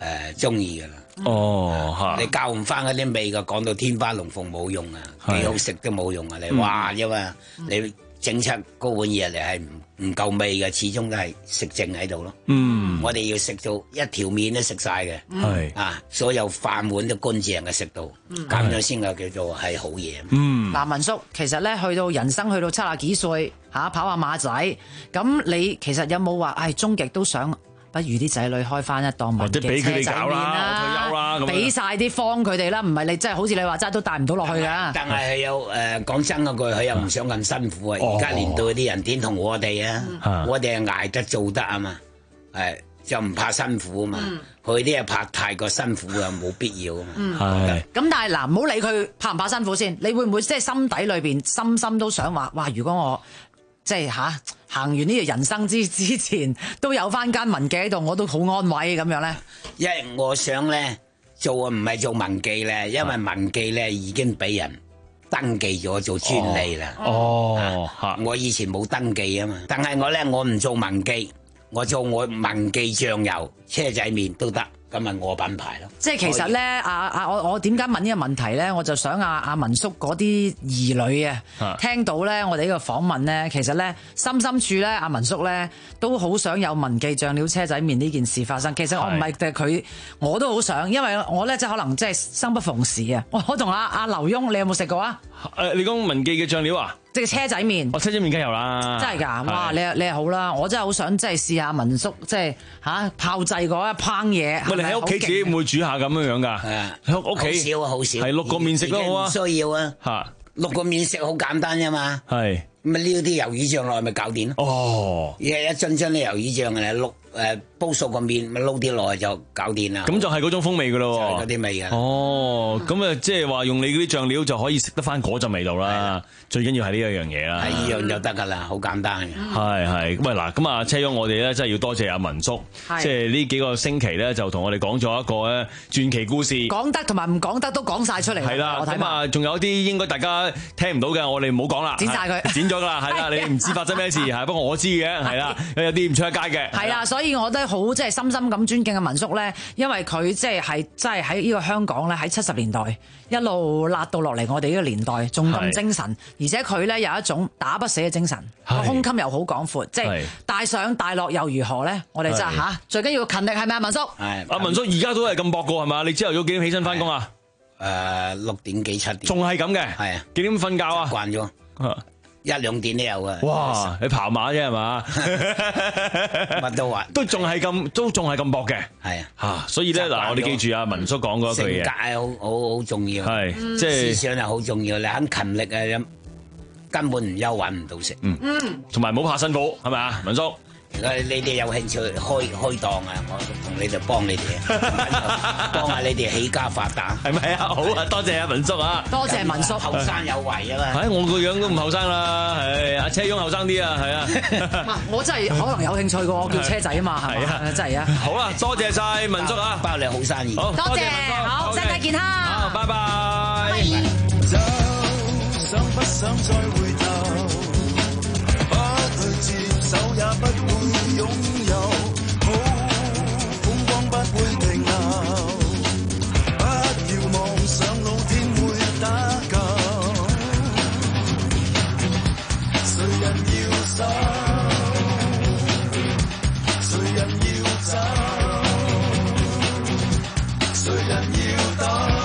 誒中意噶啦。 哦，嚇！ 你教唔翻嗰啲味嘅，講到天花龍鳳冇用啊，幾好食都冇用啊！你哇因為你整出嗰碗嘢嚟係唔唔夠味嘅，始終都係食剩喺度咯。 嗯， 我哋要食到一條面都食晒嘅， 係啊，所有飯碗都乾淨嘅食到，咁樣先係叫做係好嘢。 嗯， 嗱，文叔，其實咧去到人生去到七十幾歲嚇跑下馬仔，咁你其實有冇話唉終極都想？不如啲仔女開翻一檔文記車仔麵啦，俾晒啲方佢哋啦，唔係你真係好似你話齋都帶唔到落去噶。 但係佢有誒講真嗰句，佢又唔想咁辛苦啊！而家年代啲人點同我哋啊？我哋係捱得做得啊嘛，誒就唔怕辛苦啊嘛。佢啲係怕太過辛苦啊，冇必要啊嘛。 係。咁但係嗱，唔好理佢怕唔怕辛苦先，你會唔會即係心底裏邊深深都想話，哇！如果我即係吓行完呢個人生之之前，都有翻間文記喺度，我都好安慰咁樣咧。 因為我想咧做唔係做文記咧，因為文記咧已經俾人登記咗做專利啦。 哦， 啊、我以前冇登記啊嘛，但係我咧我唔做文記，我做我文記醬油、車仔麵都得。咁咪我品牌咯。即係其實咧，阿阿我我點解問呢個問題咧？我就想阿、啊、阿文叔嗰啲兒女啊，聽到咧我哋呢個訪問咧，其實咧深深處咧，阿文叔咧都好想有文記醬料車仔麵呢件事發生。其實我唔係對佢，我都好想，因為我咧即係可能即係生不逢時啊。我我同阿阿劉墉，你有冇食過啊？ 誒，你講文記嘅醬料啊？ 即係車仔麵， 我車仔麵梗有啦， 真係㗎！哇，你你係好啦，我真係好想即係試下文叔即係嚇炮製嗰一烹嘢。 喂，你喺屋企自己會唔會煮下咁樣樣㗎？喺屋企好少好少， 係淥個麵食都好啊。 唔需要啊， 嚇淥個麵食好簡單啫嘛。 係咁啊，撩啲魷魚醬落去咪搞掂咯。 哦， 一一樽樽啲魷魚醬嚟淥誒煲熟個麵，咪撈啲落去就搞掂啦。 咁就係嗰種風味㗎咯喎， 就係嗰啲味㗎。 哦，咁啊，即係話用你嗰啲醬料就可以食得翻嗰陣味道啦。最緊要係呢一樣嘢啦， 係呢樣就得㗎啦，好簡單嘅。 係係，喂嗱，咁啊，車墉我哋咧真係要多謝阿文叔，即係呢幾個星期咧就同我哋講咗一個咧傳奇故事， 講得同埋唔講得都講晒出嚟。 係啦，咁啊，仲有啲應該大家聽唔到嘅，我哋唔好講啦， 剪晒佢， 剪咗㗎啦，係啦，你唔知發生咩事，係不過我知嘅，係啦，有啲唔出得街嘅。 係啦，所以我都好即係深深咁尊敬阿文叔咧，因為佢即係係真係喺呢個香港咧喺七十年代一路辣到落嚟，我哋呢個年代仲咁精神，而且佢咧有一種打不死嘅精神，個胸襟又好廣闊，即係大上大落又如何咧？我哋真係嚇最緊要勤力係咪啊，文叔？ 係阿文叔而家都係咁搏過係嘛？你朝頭早幾點起身翻工啊？ 誒六點幾七點， 仲係咁嘅？ 係啊， 幾點瞓覺啊？ 慣咗，一兩點都有啊！ 哇，你跑馬啫係嘛？ 乜都話， 都仲係咁，都仲係咁搏嘅。 係啊， 嚇，所以咧嗱，我哋記住阿文叔講嗰句嘢， 性格係好好好重要， 係即係思想又好重要，你肯勤力啊，根本唔憂揾唔到食。 嗯嗯，同埋唔好怕辛苦，係咪啊，文叔？ 如果你哋有興趣開開檔啊，我同你哋幫你哋，幫下你哋起家發達， 係咪啊？好啊，多謝阿文叔啊， 多謝文叔， 後生有為啊嘛。 唉，我個樣都唔後生啦，係阿車墉後生啲啊，係啊。 我真係可能有興趣嘅，我叫車仔啊嘛，係嘛？真係啊。 好啦，多謝晒文叔啊， 包你好生意。 多謝，好，身體健康。 好，拜拜。 走，想不想再回頭？不去接手也不會擁有，好風光不會停留，不要妄想老天會打救，誰人要走，誰人要走，誰人要等，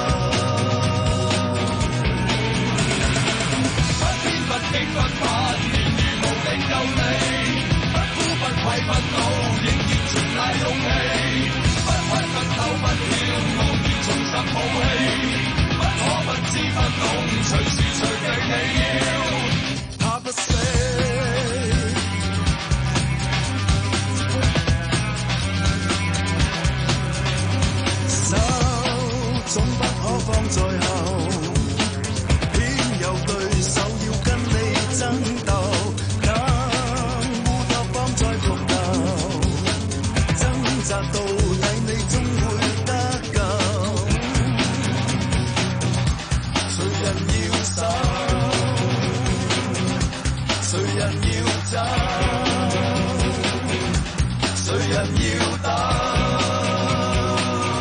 不偏不擊不怕，年如無力救你。不怒，仍然全賴勇氣，不屈不鬥不跳，傲然重拾武氣，不可不知不懂，隨時隨地你要怕不死，手總不可放在後，偏有對手要跟你爭鬥。到底你終會得救，誰人要走，誰人要走，誰人要等。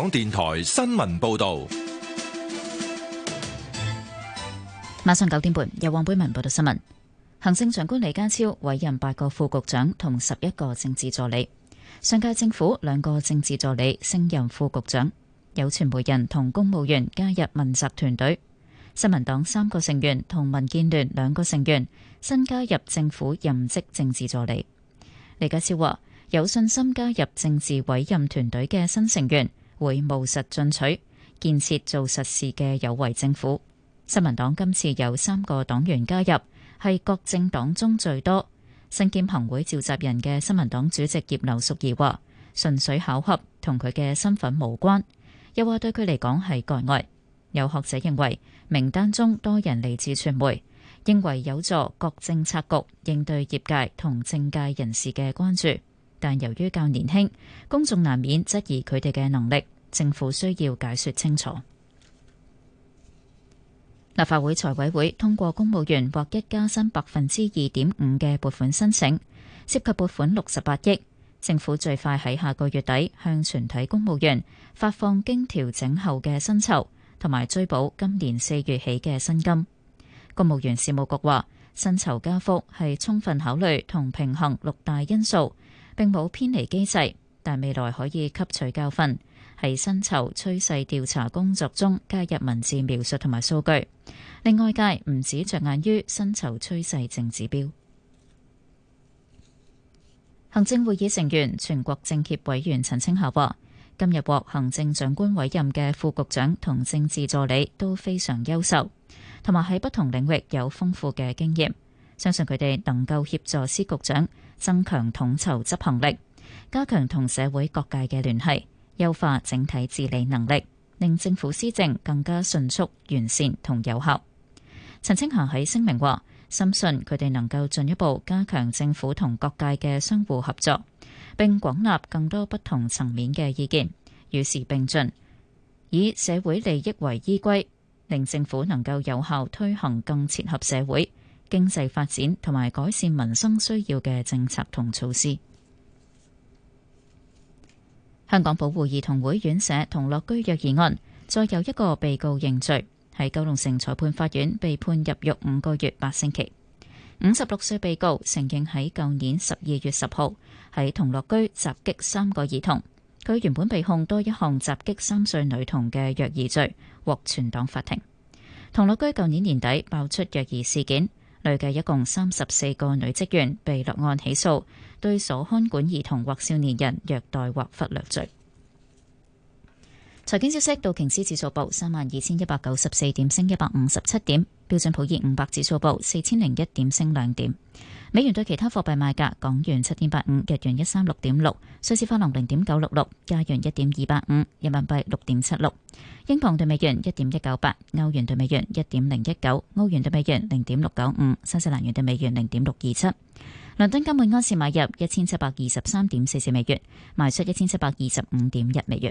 港電台新聞報道。 晚上九點半，由黃貝文報道新聞。行政長官李家超委任八個副局長同十一個政治助理。上屆政府兩個政治助理升任副局長，有傳媒人同公務員加入問責團隊。新民黨三個成員同民建聯兩個成員新加入政府任職政治助理。李家超話有信心加入政治委任團隊嘅新成員會務實進取，建設做實事嘅有為政府。新民黨今次有三個黨員加入，係各政黨中最多。身兼行會召集人嘅新民黨主席葉劉淑儀話純粹巧合，同佢嘅身份無關，又話對佢嚟講係割愛。有學者認為名單中多人嚟自傳媒，認為有助各政策局應對業界同政界人士嘅關注，但由於較年輕，公眾難免質疑佢哋嘅能力，政府需要解說清楚。立法會財委會通過公務員獲一加薪百分之二點五嘅撥款申請，涉及撥款六十八億。政府最快喺下個月底向全體公務員發放經調整後嘅薪酬，同埋追補今年四月起嘅薪金。公務員事務局話，薪酬加幅係充分考慮同平衡六大因素，並冇偏離機制，但未來可以吸取教訓，喺薪酬趨勢調查工作中加入文字描述同埋數據，令外界唔只着眼於薪酬趨勢淨指標。行政會議成員、全國政協委員陳清霞話，今日獲行政長官委任嘅副局長同政治助理都非常優秀，同埋喺不同領域有豐富嘅經驗，相信佢哋能夠協助司局長增強統籌執行力，加強同社會各界嘅聯繫，優化整體治理能力，令政府施政更加迅速、完善同有效。陳清霞喺聲明話，深信佢哋能夠進一步加強政府同各界嘅相互合作，並廣納更多不同層面嘅意見，與時並進，以社會利益為依歸，令政府能夠有效推行更切合社會經濟發展同埋改善民生需要嘅政策同措施。香港保護兒童會院舍同樂居虐兒案，再有一個被告認罪，喺九龍城裁判法院被判入獄五個月八星期。五十六歲被告承認喺舊年十二月十號喺同樂居襲擊三個兒童，佢原本被控多一項襲擊三歲女童嘅虐兒罪，獲存檔法庭。同樂居舊年年底爆出虐兒事件，累計一共三十四個女職員被落案起訴，對所看管兒童或少年人虐待或忽略罪。財經消息，道瓊斯指數報三萬二千一百九十四點，升一百五十七點；標準普爾五百指數報四千零一點，升兩點。美元對其他貨幣賣價：港元七點八五，日元一三六點六，瑞士法郎零點九六六，加元一點二八五，人民幣六點七六，英鎊對美元一點一九八，歐元對美元一點零一九，澳元對美元零點六九五，新西蘭元對美元零點六二七。倫敦金每安士買入一千七百二十三點四四美元，賣出一千七百二十五點一美元。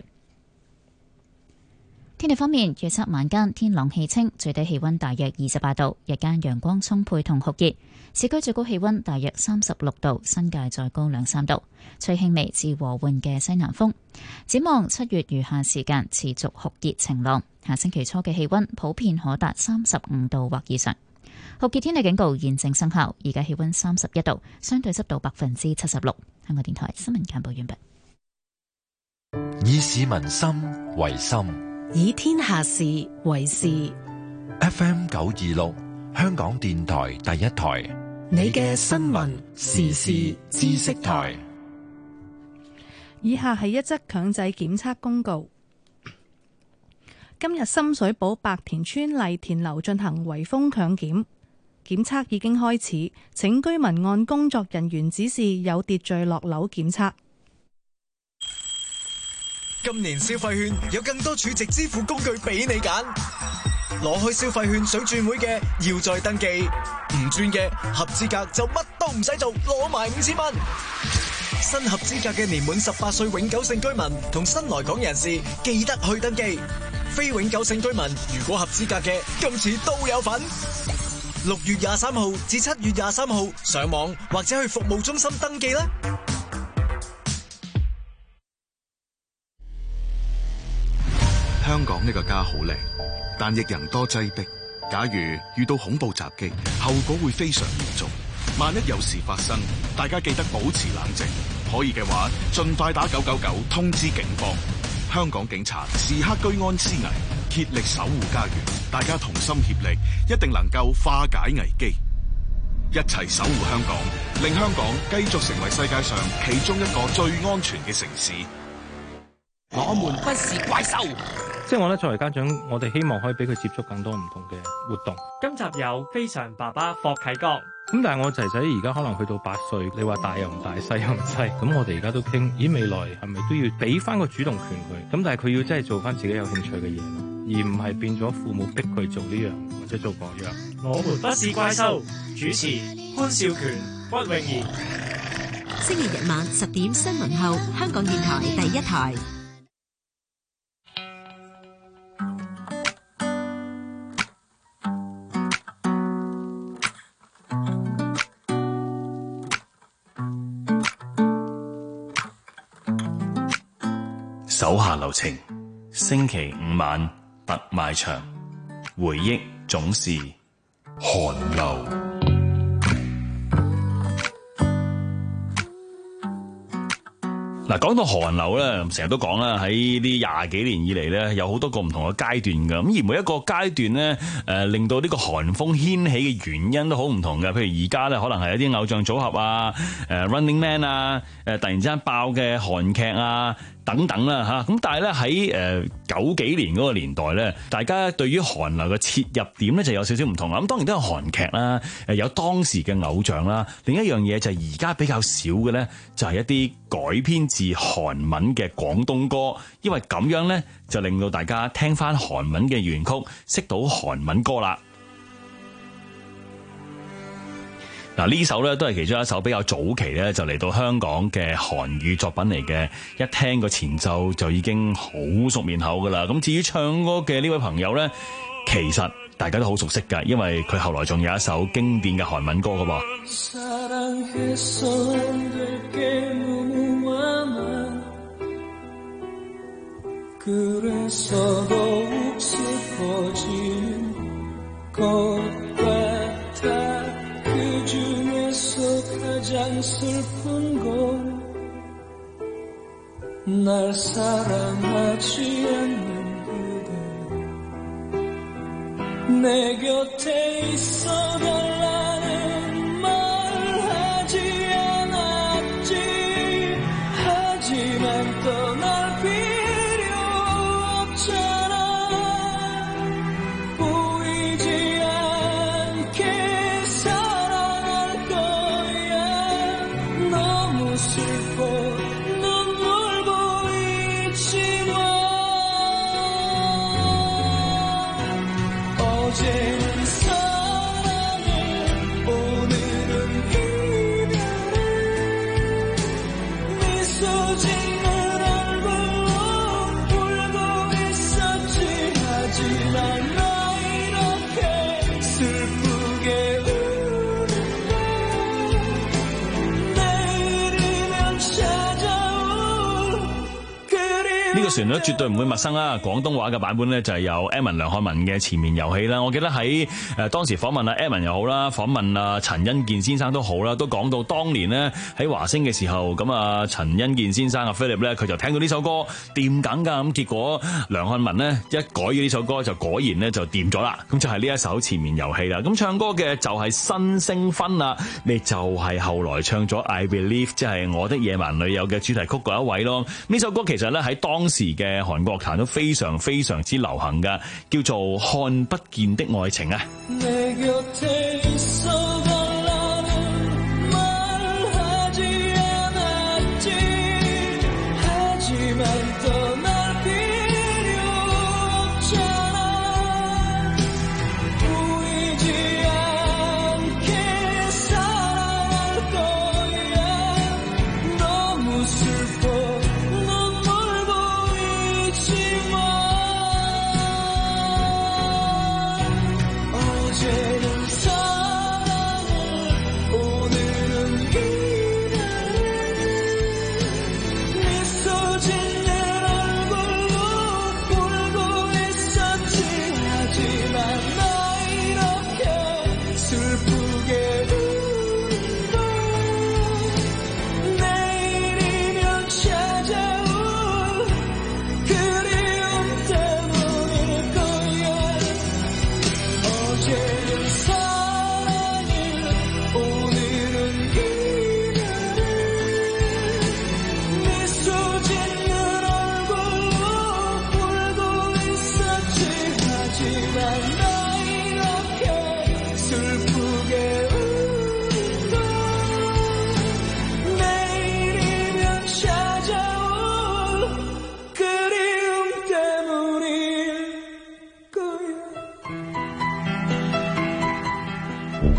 天氣方面，預測晚間天朗氣清，最低氣溫大約二十八度，日間陽光充沛同酷熱，市區最高氣溫大約三十六度，新界再高兩三度，吹輕微至和緩嘅西南風。展望七月餘下時間持續酷熱晴朗，下星期初嘅氣溫普遍可達三十五度或以上。酷熱天氣警告現正生效，而家氣溫三十一度，相對濕度百分之七十六。香港電台新聞簡報完畢。 以市民心為心， 以天下事為事。 F M 九二六，香港電台第一台， 你嘅新聞時事知識台。 以下係一則強制檢測公告。今日深水埗白田村麗田樓進行圍封強檢，檢測已經開始，請居民按工作人員指示有秩序落樓檢測。 今年消費券有更多儲值支付工具俾你揀，攞開消費券想轉會嘅要再登記，唔轉嘅合資格就乜都唔使做，攞埋五千蚊。新合資格嘅年滿十八歲永久性居民同新來港人士記得去登記，非永久性居民如果合資格嘅今次都有份。六月廿三號至七月廿三號上網或者去服務中心登記啦。 香港呢個家好靚，但亦人多擠迫。假如遇到恐怖襲擊，後果會非常嚴重。萬一有事發生，大家記得保持冷靜，可以嘅話盡快打九九九通知警方。香港警察時刻居安思危，竭力守護家園，大家同心協力，一定能夠化解危機，一齊守護香港，令香港繼續成為世界上其中一個最安全嘅城市。 我們不是怪獸。 即係我咧，作為家長，我哋希望可以俾佢接觸更多唔同嘅活動。 今集有非常爸爸霍啟剛。 咁但係我仔仔而家可能去到八歲，你話大又唔大，細又唔細。咁我哋而家都傾，咦未來係咪都要俾翻個主動權佢？咁但係佢要真係做翻自己有興趣嘅嘢咯，而唔係變咗父母逼佢做呢樣或者做嗰樣。 我們不是怪獸，主持潘少權、屈穎妍。 星期日晚十點新聞後，香港電台第一台。 手下留情，星期五晚特賣場，回憶總是寒流。嗱，講到寒流咧，成日都講啦，喺呢廿幾年以嚟咧，有好多個唔同嘅階段噶。咁而每一個階段咧，誒令到呢個寒風掀起嘅原因都好唔同嘅。譬如而家咧，可能係一啲偶像組合啊，誒 Running Man 啊，誒突然之間爆嘅韓劇啊。等等啦嚇，咁但係咧喺誒九幾年嗰個年代咧，大家對於韓流嘅切入點咧就有少少唔同啦。咁當然都有韓劇啦，誒有當時嘅偶像啦。另一樣嘢就係而家比較少嘅咧，就係一啲改編自韓文嘅廣東歌，因為咁樣咧就令到大家聽翻韓文嘅原曲，識到韓文歌啦。嗱，呢首咧都係其中一首比較早期咧就嚟到香港嘅韓語作品嚟嘅，一聽個前奏就已經好熟面口噶啦。咁至於唱歌嘅呢位朋友咧，其實大家都好熟悉噶，因為佢後來仲有一首經典嘅韓文歌噶噃。 가장 슬픈 곳 날 사랑하지 않는 그대 내 곁에 있어 달라는 말하지 않았지 하지만 떠날 필요 없잖아 보이지 않게 사랑할 거야 너무 슬퍼 눈물 보이지만 어제는 사랑해 오늘은 이별해 미소 짓는 얼굴로 울고 있었지 하지만 나 이렇게 슬프게 우는데 내일이면 찾아올 그리움 呢個旋律絕對唔會陌生啦！廣東話嘅版本咧就係有 Edmond 梁漢文嘅《前面遊戲》啦。我記得喺誒當時訪問啊 Edmond 又好啦，訪問啊陳欣健先生都好啦，都講到當年咧喺華星嘅時候，咁啊陳欣健先生啊 Philip 咧佢就聽到呢首歌掂緊㗎，咁結果梁漢文咧一改咗呢首歌就果然咧就掂咗啦。咁就係呢一首《前面遊戲》啦。咁唱歌嘅就係新星芬啦，你就係後來唱咗 I Believe 即係我的野蠻女友嘅主題曲嗰一位咯。呢首歌其實咧喺當時嘅韓國樂壇都非常非常之流行㗎，叫做《看不見的愛情》啊。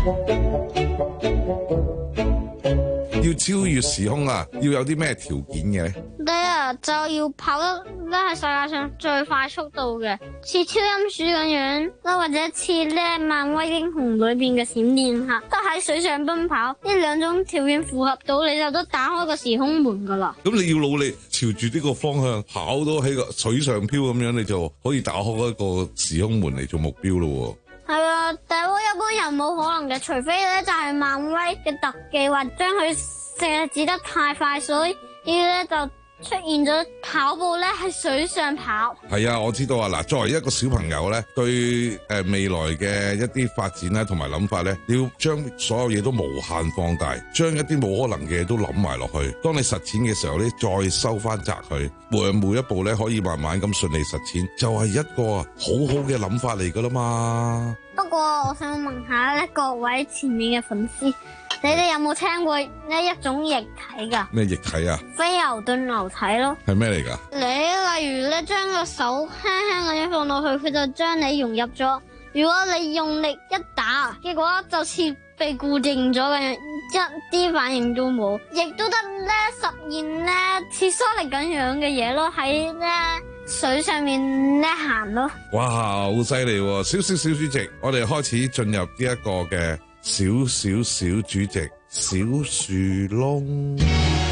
要超越時空啊，要有啲咩條件嘅咧？ 第一就要跑得咧係世界上最快速度嘅，似超音鼠咁樣啦，或者似咧漫威英雄裏邊嘅閃電俠，都喺水上奔跑。呢兩種條件符合到，你就都打開個時空門噶啦。 咁你要努力朝住呢個方向跑到喺個水上漂咁樣，你就可以打開一個時空門嚟做目標咯。 係啊，但係我一般人冇可能嘅，除非咧就係漫威嘅特技，或將佢射指得太快，所以咧就出現咗跑步咧係水上跑。 係啊，我知道啊。嗱，作為一個小朋友咧，對誒未來嘅一啲發展咧同埋諗法咧，你要將所有嘢都無限放大，將一啲冇可能嘅嘢都諗埋落去。當你實踐嘅時候咧，再收翻窄佢，每每一步咧可以慢慢咁順利實踐，就係一個好好嘅諗法嚟噶啦嘛。 不過我想問下咧，各位前面嘅粉絲，你哋有冇聽過呢一種液體噶？ 咩液體啊？ 非牛頓流體咯。 係咩嚟噶？ 你例如咧，將個手輕輕咁樣放落去，佢就將你融入咗。如果你用力一打，結果就似被固定咗嘅，一啲反應都冇，亦都得咧實現咧似疏力咁樣嘅嘢咯，喺咧水上面咧行咯。 哇，好犀利喎！小小小主席，我哋開始進入呢一個嘅小小小主席小樹窿。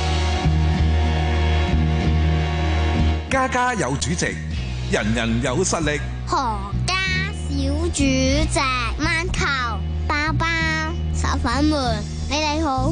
家家有主席，人人有實力。 何家小主席，饅頭包包手粉們，你哋好。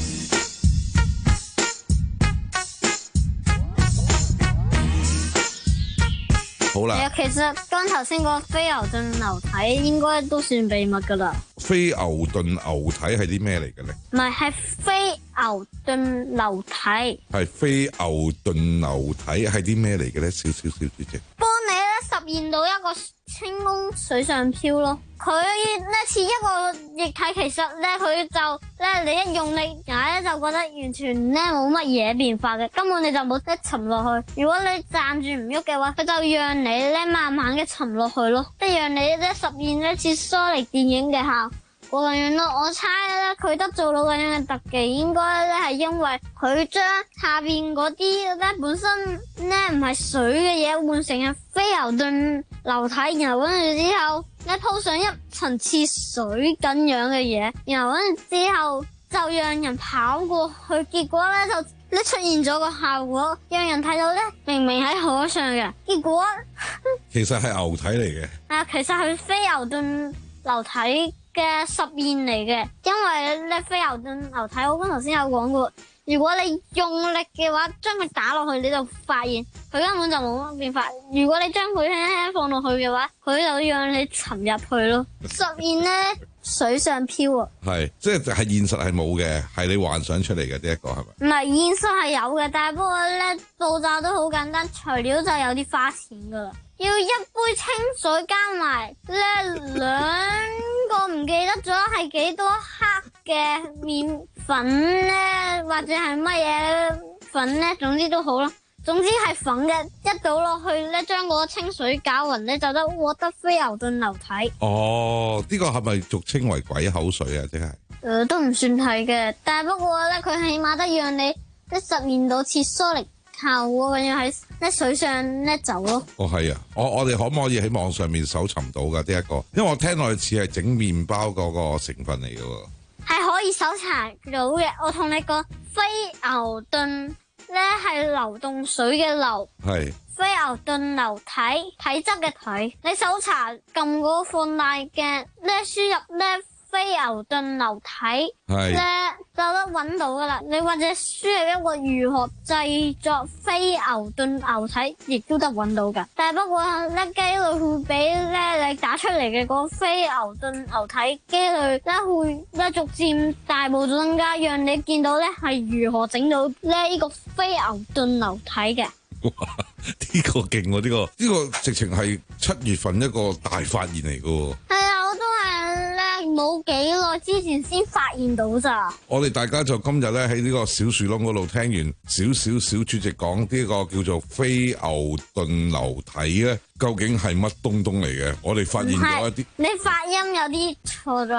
好啦， 其實剛頭先個非牛頓流體應該都算秘密噶啦。 非牛頓流體係啲咩嚟嘅咧？ 唔係，係非牛頓流體。 係非牛頓流體係啲咩嚟嘅咧？小小小主席， 幫你咧實現到一個清空水上漂咯。佢咧似一個液體，其實咧佢就咧你一用力踩咧就覺得完全咧冇乜嘢變化嘅，根本你就冇得沉落去。如果你站住唔喐嘅話，佢就讓你咧慢慢嘅沉落去咯，即係讓你咧實現一次疏力電影嘅效果咁樣咯。我猜咧佢得做到咁樣嘅特技，應該咧係因為佢將下邊嗰啲咧本身咧唔係水嘅嘢換成係非牛頓流體，然後跟住之後咧鋪上一層似水咁樣嘅嘢，然後跟住之後就讓人跑過去，結果咧就咧出現咗個效果，讓人睇到咧明明喺海上嘅，結果其實係牛體嚟嘅。 啊，其實係非牛頓流體嘅實驗嚟嘅，因為咧非牛頓流體，我剛頭先有講過，如果你用力嘅話，將佢打落去，你就發現佢根本就冇乜變化。如果你將佢輕輕放落去嘅話，佢就讓你沉入去咯。實驗咧水上漂啊， 係即係係現實係冇嘅，係你幻想出嚟嘅呢一個係咪？ 唔係，現實係有嘅，但係不過咧步驟都好簡單，材料就有啲花錢噶啦。要一杯清水加埋咧兩個唔記得咗係幾多克嘅麵粉咧，或者係乜嘢粉咧，總之都好啦。總之係粉嘅，一倒落去咧，將嗰個清水攪勻咧，就得獲得非牛頓流體。 哦，呢個係咪俗稱為鬼口水啊？即係誒，都唔算係嘅，但係不過咧，佢起碼得讓你即係實現到切疏力效果咁樣喺喺水上咧走咯。 哦，係啊，我我哋可唔可以喺網上面搜尋到噶呢一個？因為我聽落去似係整麵包嗰個成分嚟嘅喎。係可以搜查到嘅，我同你講，非牛頓咧係流動水嘅流，係非牛頓流體體質嘅體。你搜查撳嗰個放大鏡咧，輸入咧非牛頓流體咧就得揾到噶啦。你或者輸入一個如何製作非牛頓流體，亦都得揾到噶。但係不過咧機率會比咧你打出嚟嘅嗰個非牛頓流體機率咧會咧逐漸大步增加，讓你見到咧係如何整到咧呢個非牛頓流體嘅。 哇！呢個勁喎，呢個呢個直情係七月份一個大發現嚟噶。 係啊，我都係咧冇幾耐之前先發現到咋。我哋大家就今日咧喺呢個小樹窿嗰度聽完少少小主席講呢個叫做非牛頓流體咧，究竟係乜東東嚟嘅？我哋發現咗一啲， 你發音有啲錯咗，係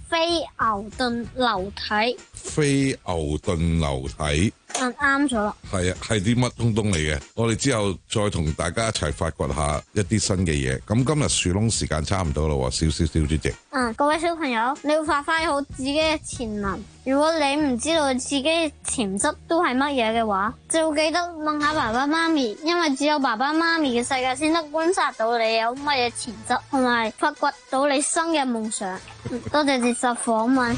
飛牛頓流體。 飛牛頓流體。 嗯，啱咗啦。 係啊，係啲乜東東嚟嘅？我哋之後再同大家一齊發掘下一啲新嘅嘢。咁今日樹窿時間差唔多啦喎，少少少主席。 嗯，各位小朋友，你要發揮好自己嘅潛能。如果你唔知道自己嘅潛質都係乜嘢嘅話，就要記得問下爸爸媽咪，因為只有爸爸媽咪嘅世界先得觀察到你有乜嘢潛質，同埋發掘到你新嘅夢想。多謝接受訪問。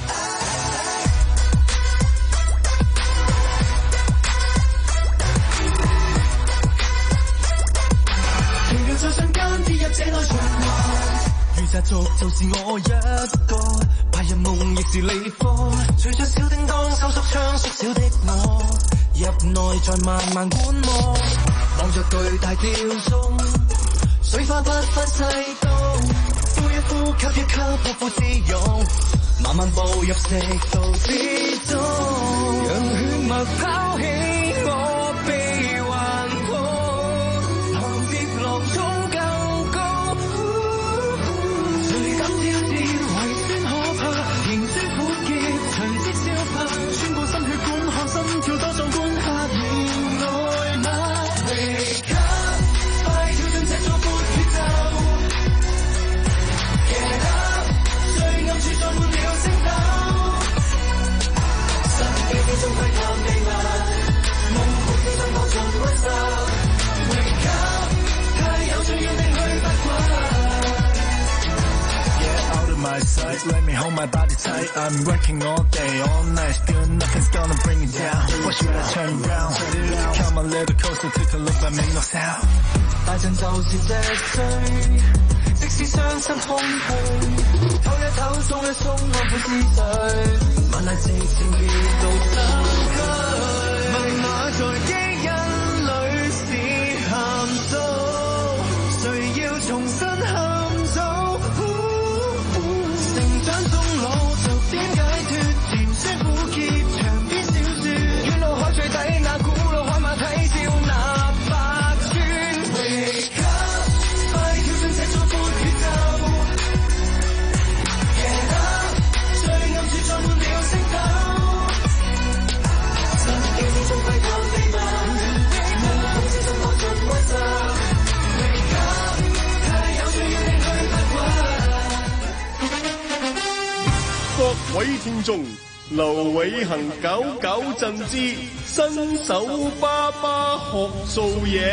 在瞬間跌入這內循環，如習俗就是我一個，排入夢亦是理科，隨着小叮當收縮槍縮小的我，入內再慢慢觀摩，望着巨大吊鐘，水花不分世道，呼一呼吸一吸破腹自用，慢慢步入食道之中，讓血脈拋起我臂環抱，浪接浪衝。 Let me hold my body tight. I'm working all day, all night. Still nothing's gonna bring it down. What should I turn around? Come a little closer, take a look, but make no sound. 大陣就是這歲，即使傷心空虛，唞一唞，鬆一鬆，安撫思緒，晚黑靜靜變到生區。問那在基因裏是鹹素，誰要重新喊？ 各位聽眾，劉偉恒搞搞震之新手爸爸學做嘢。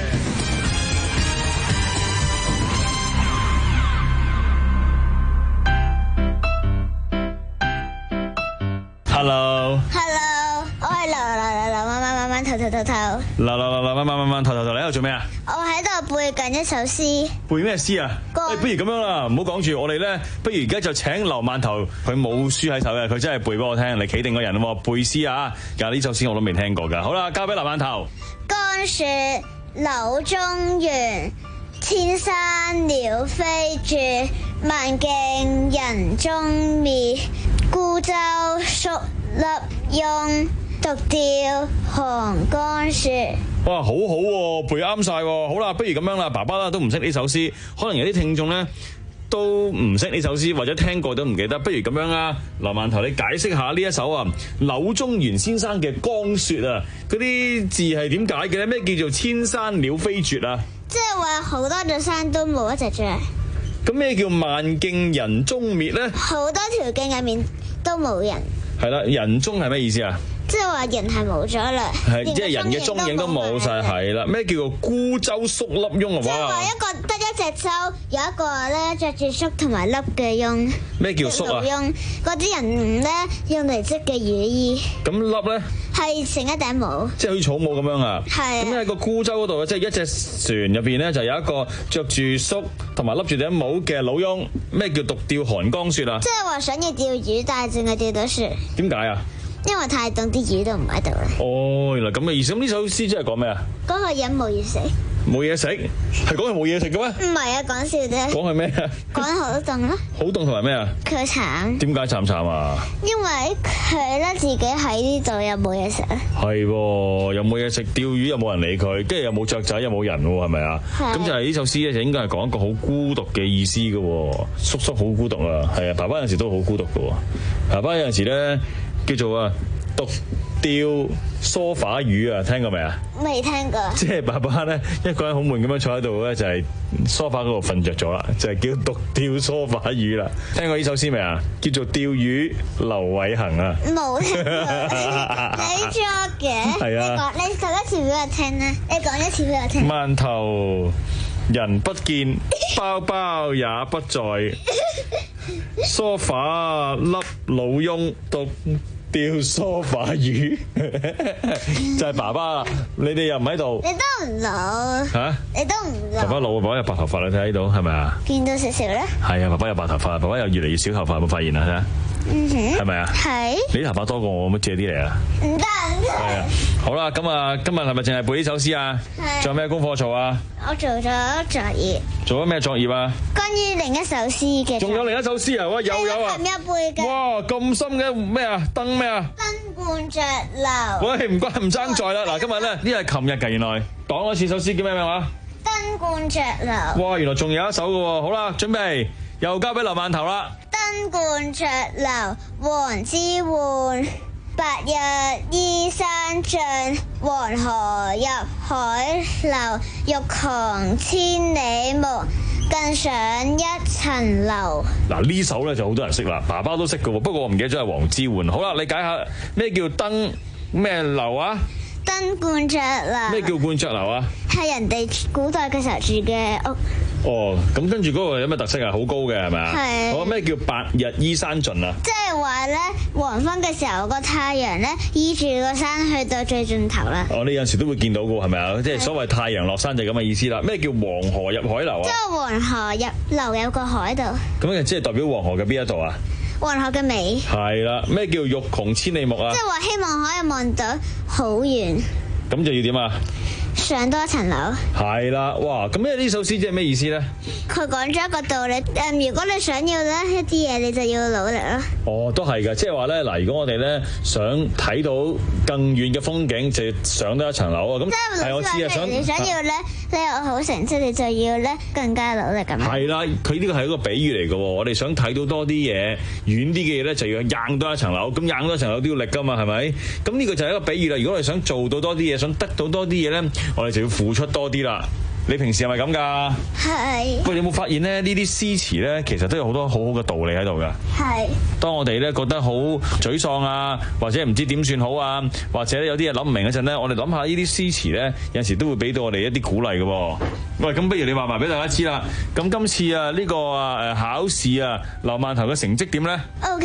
Hello，Hello， 我係劉劉劉劉慢慢慢慢頭頭頭頭。 劉劉劉劉慢慢慢慢頭頭頭，你喺度做咩啊？ 我喺度背緊一首詩。 背咩詩啊？誒，不如咁樣啦，唔好講住，我哋咧，不如而家就請劉饅頭，佢冇書喺手嘅，佢真係背俾我聽，你企定個人喎，背詩啊！其實呢首詩我都未聽過㗎。好啦，交俾劉饅頭。 江雪柳中原，千山鳥飛絕，萬徑人蹤滅。孤舟蓑笠翁，獨釣寒江雪。 哇，好好喎，背啱晒喎！好啦，不如咁樣啦，爸爸啦都唔識呢首詩，可能有啲聽眾咧都唔識呢首詩，或者聽過都唔記得。不如咁樣啊，劉饅頭你解釋下呢一首啊柳宗元先生嘅《江雪》啊，嗰啲字係點解嘅咧？咩叫做千山鳥飛絕啊？ 即係話好多座山都冇一隻雀。 咁咩叫萬徑人蹤滅咧？ 好多條徑入面都冇人。 係啦，人蹤係咩意思啊？ 即係話人係冇咗啦， 係即係人嘅蹤影都冇晒，係啦。咩叫做孤舟蓑笠翁啊？ 即係話一個得一隻舟，有一個咧着住蓑同埋笠嘅翁。 咩叫蓑啊？ 翁嗰啲人咧用嚟織嘅雨衣。 咁笠咧？ 係成一頂帽， 即係好似草帽咁樣啊！ 係咁喺個孤舟嗰度，即係一隻船入邊咧，就有一個着住蓑同埋笠住頂帽嘅老翁。咩叫獨釣寒江雪啊？ 即係話想要釣魚，但係淨係釣到雪。點解啊？ 因為太凍，啲魚都唔喺度啦。 哦，原來咁嘅意思。咁呢首詩即係講咩啊？ 嗰個人冇要死。 冇嘢食，係講係冇嘢食嘅咩？ 唔係啊，講笑啫。 講係咩啊？ 講得好凍咯。 好凍同埋咩啊？ 佢慘。 點解慘慘啊？ 因為佢咧自己喺呢度又冇嘢食啊。 係喎，又冇嘢食，釣魚又冇人理佢，跟住又冇雀仔，又冇人喎，係咪啊？咁就係呢首詩咧，就應該係講一個好孤獨嘅意思嘅喎。叔叔好孤獨啊，係啊，爸爸有陣時都好孤獨嘅喎。爸爸有陣時咧叫做啊獨釣梳化魚啊，聽過未啊？ 未聽過。 即係爸爸咧一個人好悶咁樣坐喺度咧，就係梳化嗰度瞓着咗啦，就係叫獨釣梳化魚啦。聽過呢首詩未啊？叫做釣魚劉偉恒啊。 冇聽過。你作嘅。係啊。你講，你講一次俾我聽啦。你講一次俾我聽。 饅頭人不見，包包也不在，梳化粒老翁獨釣梳化魚，就係爸爸，你哋又唔喺度。 你都唔老嚇？你都唔老。 爸爸老，爸爸有白頭髮，你睇到係咪啊？ 見到少少咧。係啊，爸爸有白頭髮，爸爸又越嚟越少頭髮，有冇發現啊？睇下。 嗯哼。係咪啊？係。你啲頭髮多過我，咁借啲嚟啊？ 唔得唔得。 係啊。好啦，咁啊，今日係咪淨係背呢首詩啊？係。仲有咩功課做啊？ 我做咗作業。 做咗咩作業啊？ 關於另一首詩嘅。仲有另一首詩啊？哇，又有啊！ 琴日背嘅。 哇，咁深嘅咩啊？燈咩啊？ 燈冠雀樓。 喂，唔該，唔爭在啦。嗱，今日咧呢係琴日㗎，原來講多次首詩叫咩名話？ 燈冠雀樓。哇， 原來仲有一首㗎喎。好啦，準備又交俾劉饅頭啦。 燈冠雀樓王之渙，白日依山盡，黃河入海流。欲窮千里目，更上一層樓。嗱，呢首咧就好多人識啦，爸爸都識㗎喎。不過我唔記得咗係王之渙。好啦，你解下咩叫燈咩樓啊？燈冠雀樓。咩叫冠雀樓啊？係人哋古代嘅時候住嘅屋。哦，咁跟住嗰個有咩特色啊？好高嘅係咪啊？係。好，咩叫白日依山盡啊？即係話咧，黃昏嘅時候個太陽咧依住個山去到最盡頭啦。哦，你有陣時都會見到㗎係咪啊？即係所謂太陽落山就係咁嘅意思啦。咩叫黃河入海流啊？即係黃河入流有個海度。咁即係代表黃河嘅邊一度啊？黃河嘅尾。係啦。咩叫欲窮千里目啊？即係話希望可以望到好遠。咁就要點啊？上多一層樓。係啦，哇！咁咧呢首詩即係咩意思咧？佢講咗一個道理，誒，如果你想要咧一啲嘢，你就要努力啦。哦，都係㗎，即係話咧嗱，如果我哋咧想睇到更遠嘅風景，就要上多一層樓啊！咁係我知啊，想你想要咧，你有好成績，你就要咧更加努力咁樣。係啦，佢呢個係一個比喻嚟㗎喎，我哋想睇到多啲嘢，遠啲嘅嘢咧就要硬多一層樓，咁硬多一層樓都要力㗎嘛，係咪？咁呢個就係一個比喻啦。如果我哋想做到多啲嘢，想得到多啲嘢咧，我哋就要付出多啲啦。你平時係咪咁㗎？係。不過你有冇發現咧？呢啲詩詞咧，其實都有好多好好嘅道理喺度㗎。係。當我哋咧覺得好沮喪啊，或者唔知點算好啊，或者有啲嘢諗唔明嗰陣咧，我哋諗下呢啲詩詞咧，有陣時都會俾到我哋一啲鼓勵嘅喎。喂，咁不如你話埋俾大家知啦。咁今次啊呢個啊誒考試啊，劉饅頭嘅成績點咧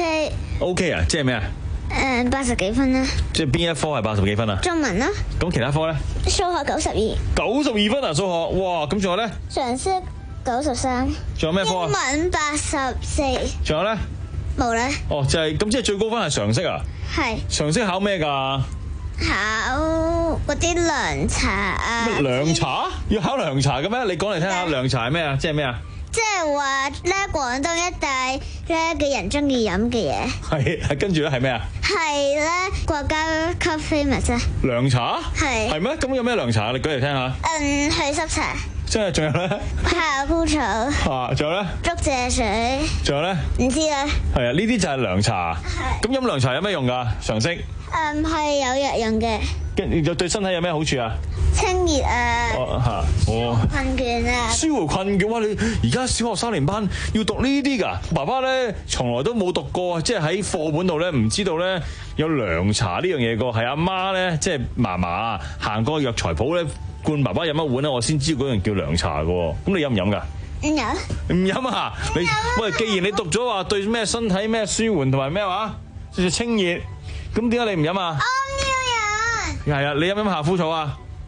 ？OK。OK 啊，即係咩啊？誒，八十幾分啦。即係邊一科係八十幾分啊？中文啦。咁其他科咧？數學九十二。九十二分啊，數學。哇，咁仲有咧？常識九十三。仲有咩科啊？英文八十四。仲有咧？冇咧。哦，就係咁，即係最高分係常識啊？係。常識考咩㗎？考嗰啲涼茶啊。咩涼茶？要考涼茶嘅咩？你講嚟聽下，涼茶係咩啊？即係咩啊？即係話咧，廣東一帶咧嘅人中意飲嘅嘢。係係跟住咧係咩啊？係咧國家級 famous 啊！涼茶係係咩？咁有咩涼茶？你舉嚟聽下。嗯，祛濕茶。即係仲有咧？夏枯草。啊，仲有咧？竹蔗水。仲有咧？唔知啊。係啊，呢啲就係涼茶。係。咁飲涼茶有咩用㗎？常識。嗯，係有藥用嘅。跟住對身體有咩好處啊？清熱啊！哦嚇，哦困倦啊！舒緩困倦哇！你而家小學三年班要讀呢啲㗎？爸爸咧從來都冇讀過，即係喺課本度咧唔知道咧有涼茶呢樣嘢個，係阿媽咧即係嫲嫲啊行過藥材鋪咧灌爸爸飲一碗咧，我先知嗰樣叫涼茶㗎喎。咁你飲唔飲㗎？唔飲。唔飲啊！你喂，既然你讀咗話對咩身體咩舒緩同埋咩話，即係清熱，咁點解你唔飲啊？係啊，你飲唔飲夏枯草啊？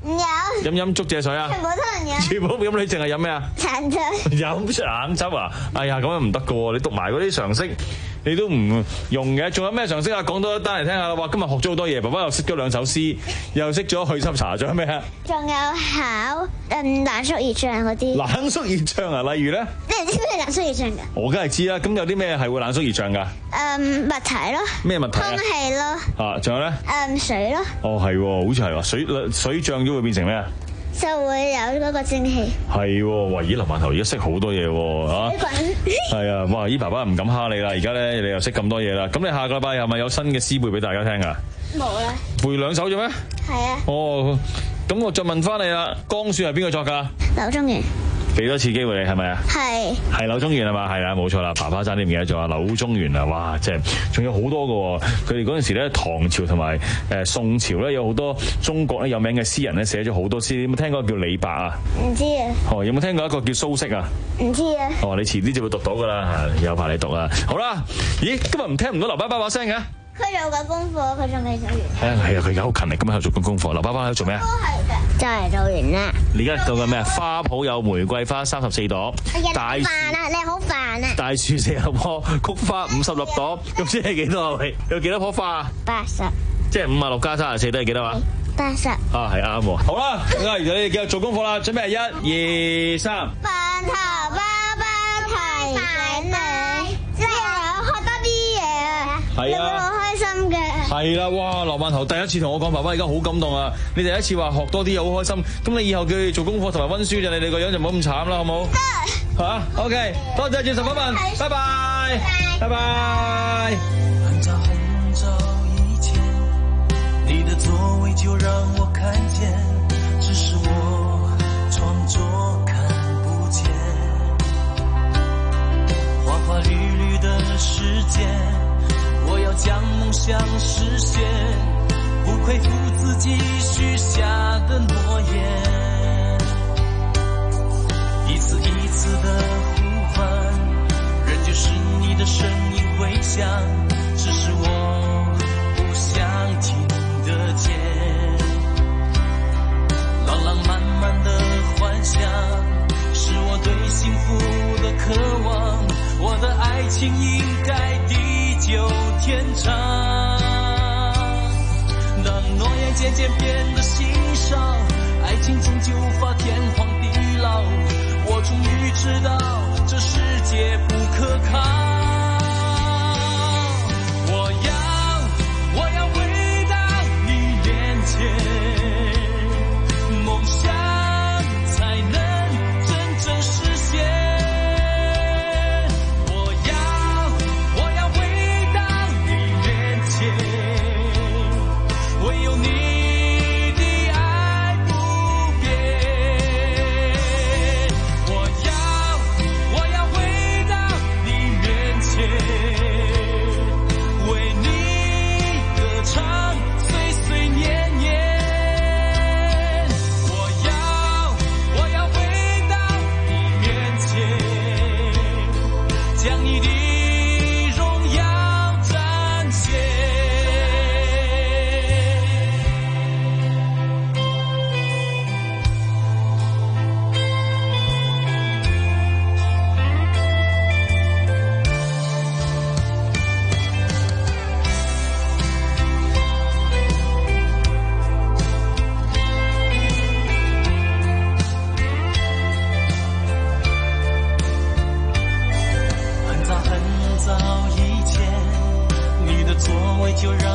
唔有。 飲唔飲竹蔗水啊？ 全部都唔飲。 全部咁你淨係飲咩啊？ 橙汁。 飲橙汁啊！哎呀，咁樣唔得噶喎！你讀埋嗰啲常識，你都唔用嘅。仲有咩常識啊？講多一單嚟聽下啦！哇，今日學咗好多嘢，爸爸又識咗兩首詩，又識咗去濕茶，仲有咩啊？ 仲有考嗯冷縮熱脹嗰啲。 冷縮熱脹啊？例如咧？ 你唔知咩冷縮熱脹㗎？ 我梗係知啦。咁有啲咩係會冷縮熱脹㗎？ 誒物體咯。 咩物體啊？ 空氣咯。 啊，仲有咧？ 誒水咯。 哦，係喎，好似係喎，水水漲咗會變成咩啊？ 就會有嗰個蒸氣。 係喎，哇！咦，林饅頭而家識好多嘢喎，嚇。係啊，哇！咦，爸爸唔敢蝦你啦，而家咧你又識咁多嘢啦。咁你下個禮拜係咪有新嘅詩背俾大家聽啊？ 冇啦。 背兩首啫咩？ 係啊。 哦，咁我再問翻你啦，江樹係邊個作㗎？ 柳宗元。 俾多次機會你係咪啊？係。係柳宗元係嘛？係啦，冇錯啦。爸爸爭啲唔記得咗啊！柳宗元啊，哇！即係仲有好多㗎喎。佢哋嗰陣時咧，唐朝同埋誒宋朝咧，有好多中國咧有名嘅詩人咧，寫咗好多詩。有冇聽過叫李白啊？ 唔知啊。 哦，有冇聽過一個叫蘇軾啊？ 唔知啊。 哦，你遲啲就會讀到㗎啦，有排你讀啦。好啦，咦，今日唔聽唔到劉爸爸把聲嘅？ 佢做緊功課，佢仲未做完。 係啊係啊，佢而家好勤力咁喺度做緊功課。劉爸爸喺度做咩啊？ 都係㗎，就嚟做完啦。 你而家做緊咩啊？花圃有玫瑰花三十四朵，大樹煩啊！你好煩啊！ 大樹四十棵，菊花五十六朵，咁先係幾多啊？喂，有幾多棵花啊？ 八十。 即係五啊六加三十四都係幾多啊？ 八十。啊， 係啱喎。好啦，咁啊，而家你繼續做功課啦，準備一、二、三。 飯頭爸爸提醒你，即係學多啲嘢啊！ 係啊。 好開心嘅。係啦，哇！劉饅頭第一次同我講，爸爸而家好感動啊！你第一次話學多啲又好開心，咁你以後叫佢做功課同埋溫書就你哋個樣就唔好咁慘啦，好冇？得嚇 ，OK， 多謝接受訪問，拜拜，拜拜。 很早很早以前，你的座位就讓我看見，只是我裝作看不見。花花綠綠的世界，我要將夢想實現，不愧負自己許下的諾言。一次一次的呼喚，仍舊是你的聲音回響，只是我不想聽得見。浪浪漫漫的幻想，是我對幸福的渴望，我的愛情應該地久天長。當諾言漸漸變得心傷，愛情終究無法天荒地老，我終於知道這世界不可靠。我要我要回到你面前，夢想才能真正實現。我要我要回到你面前，唯有你就讓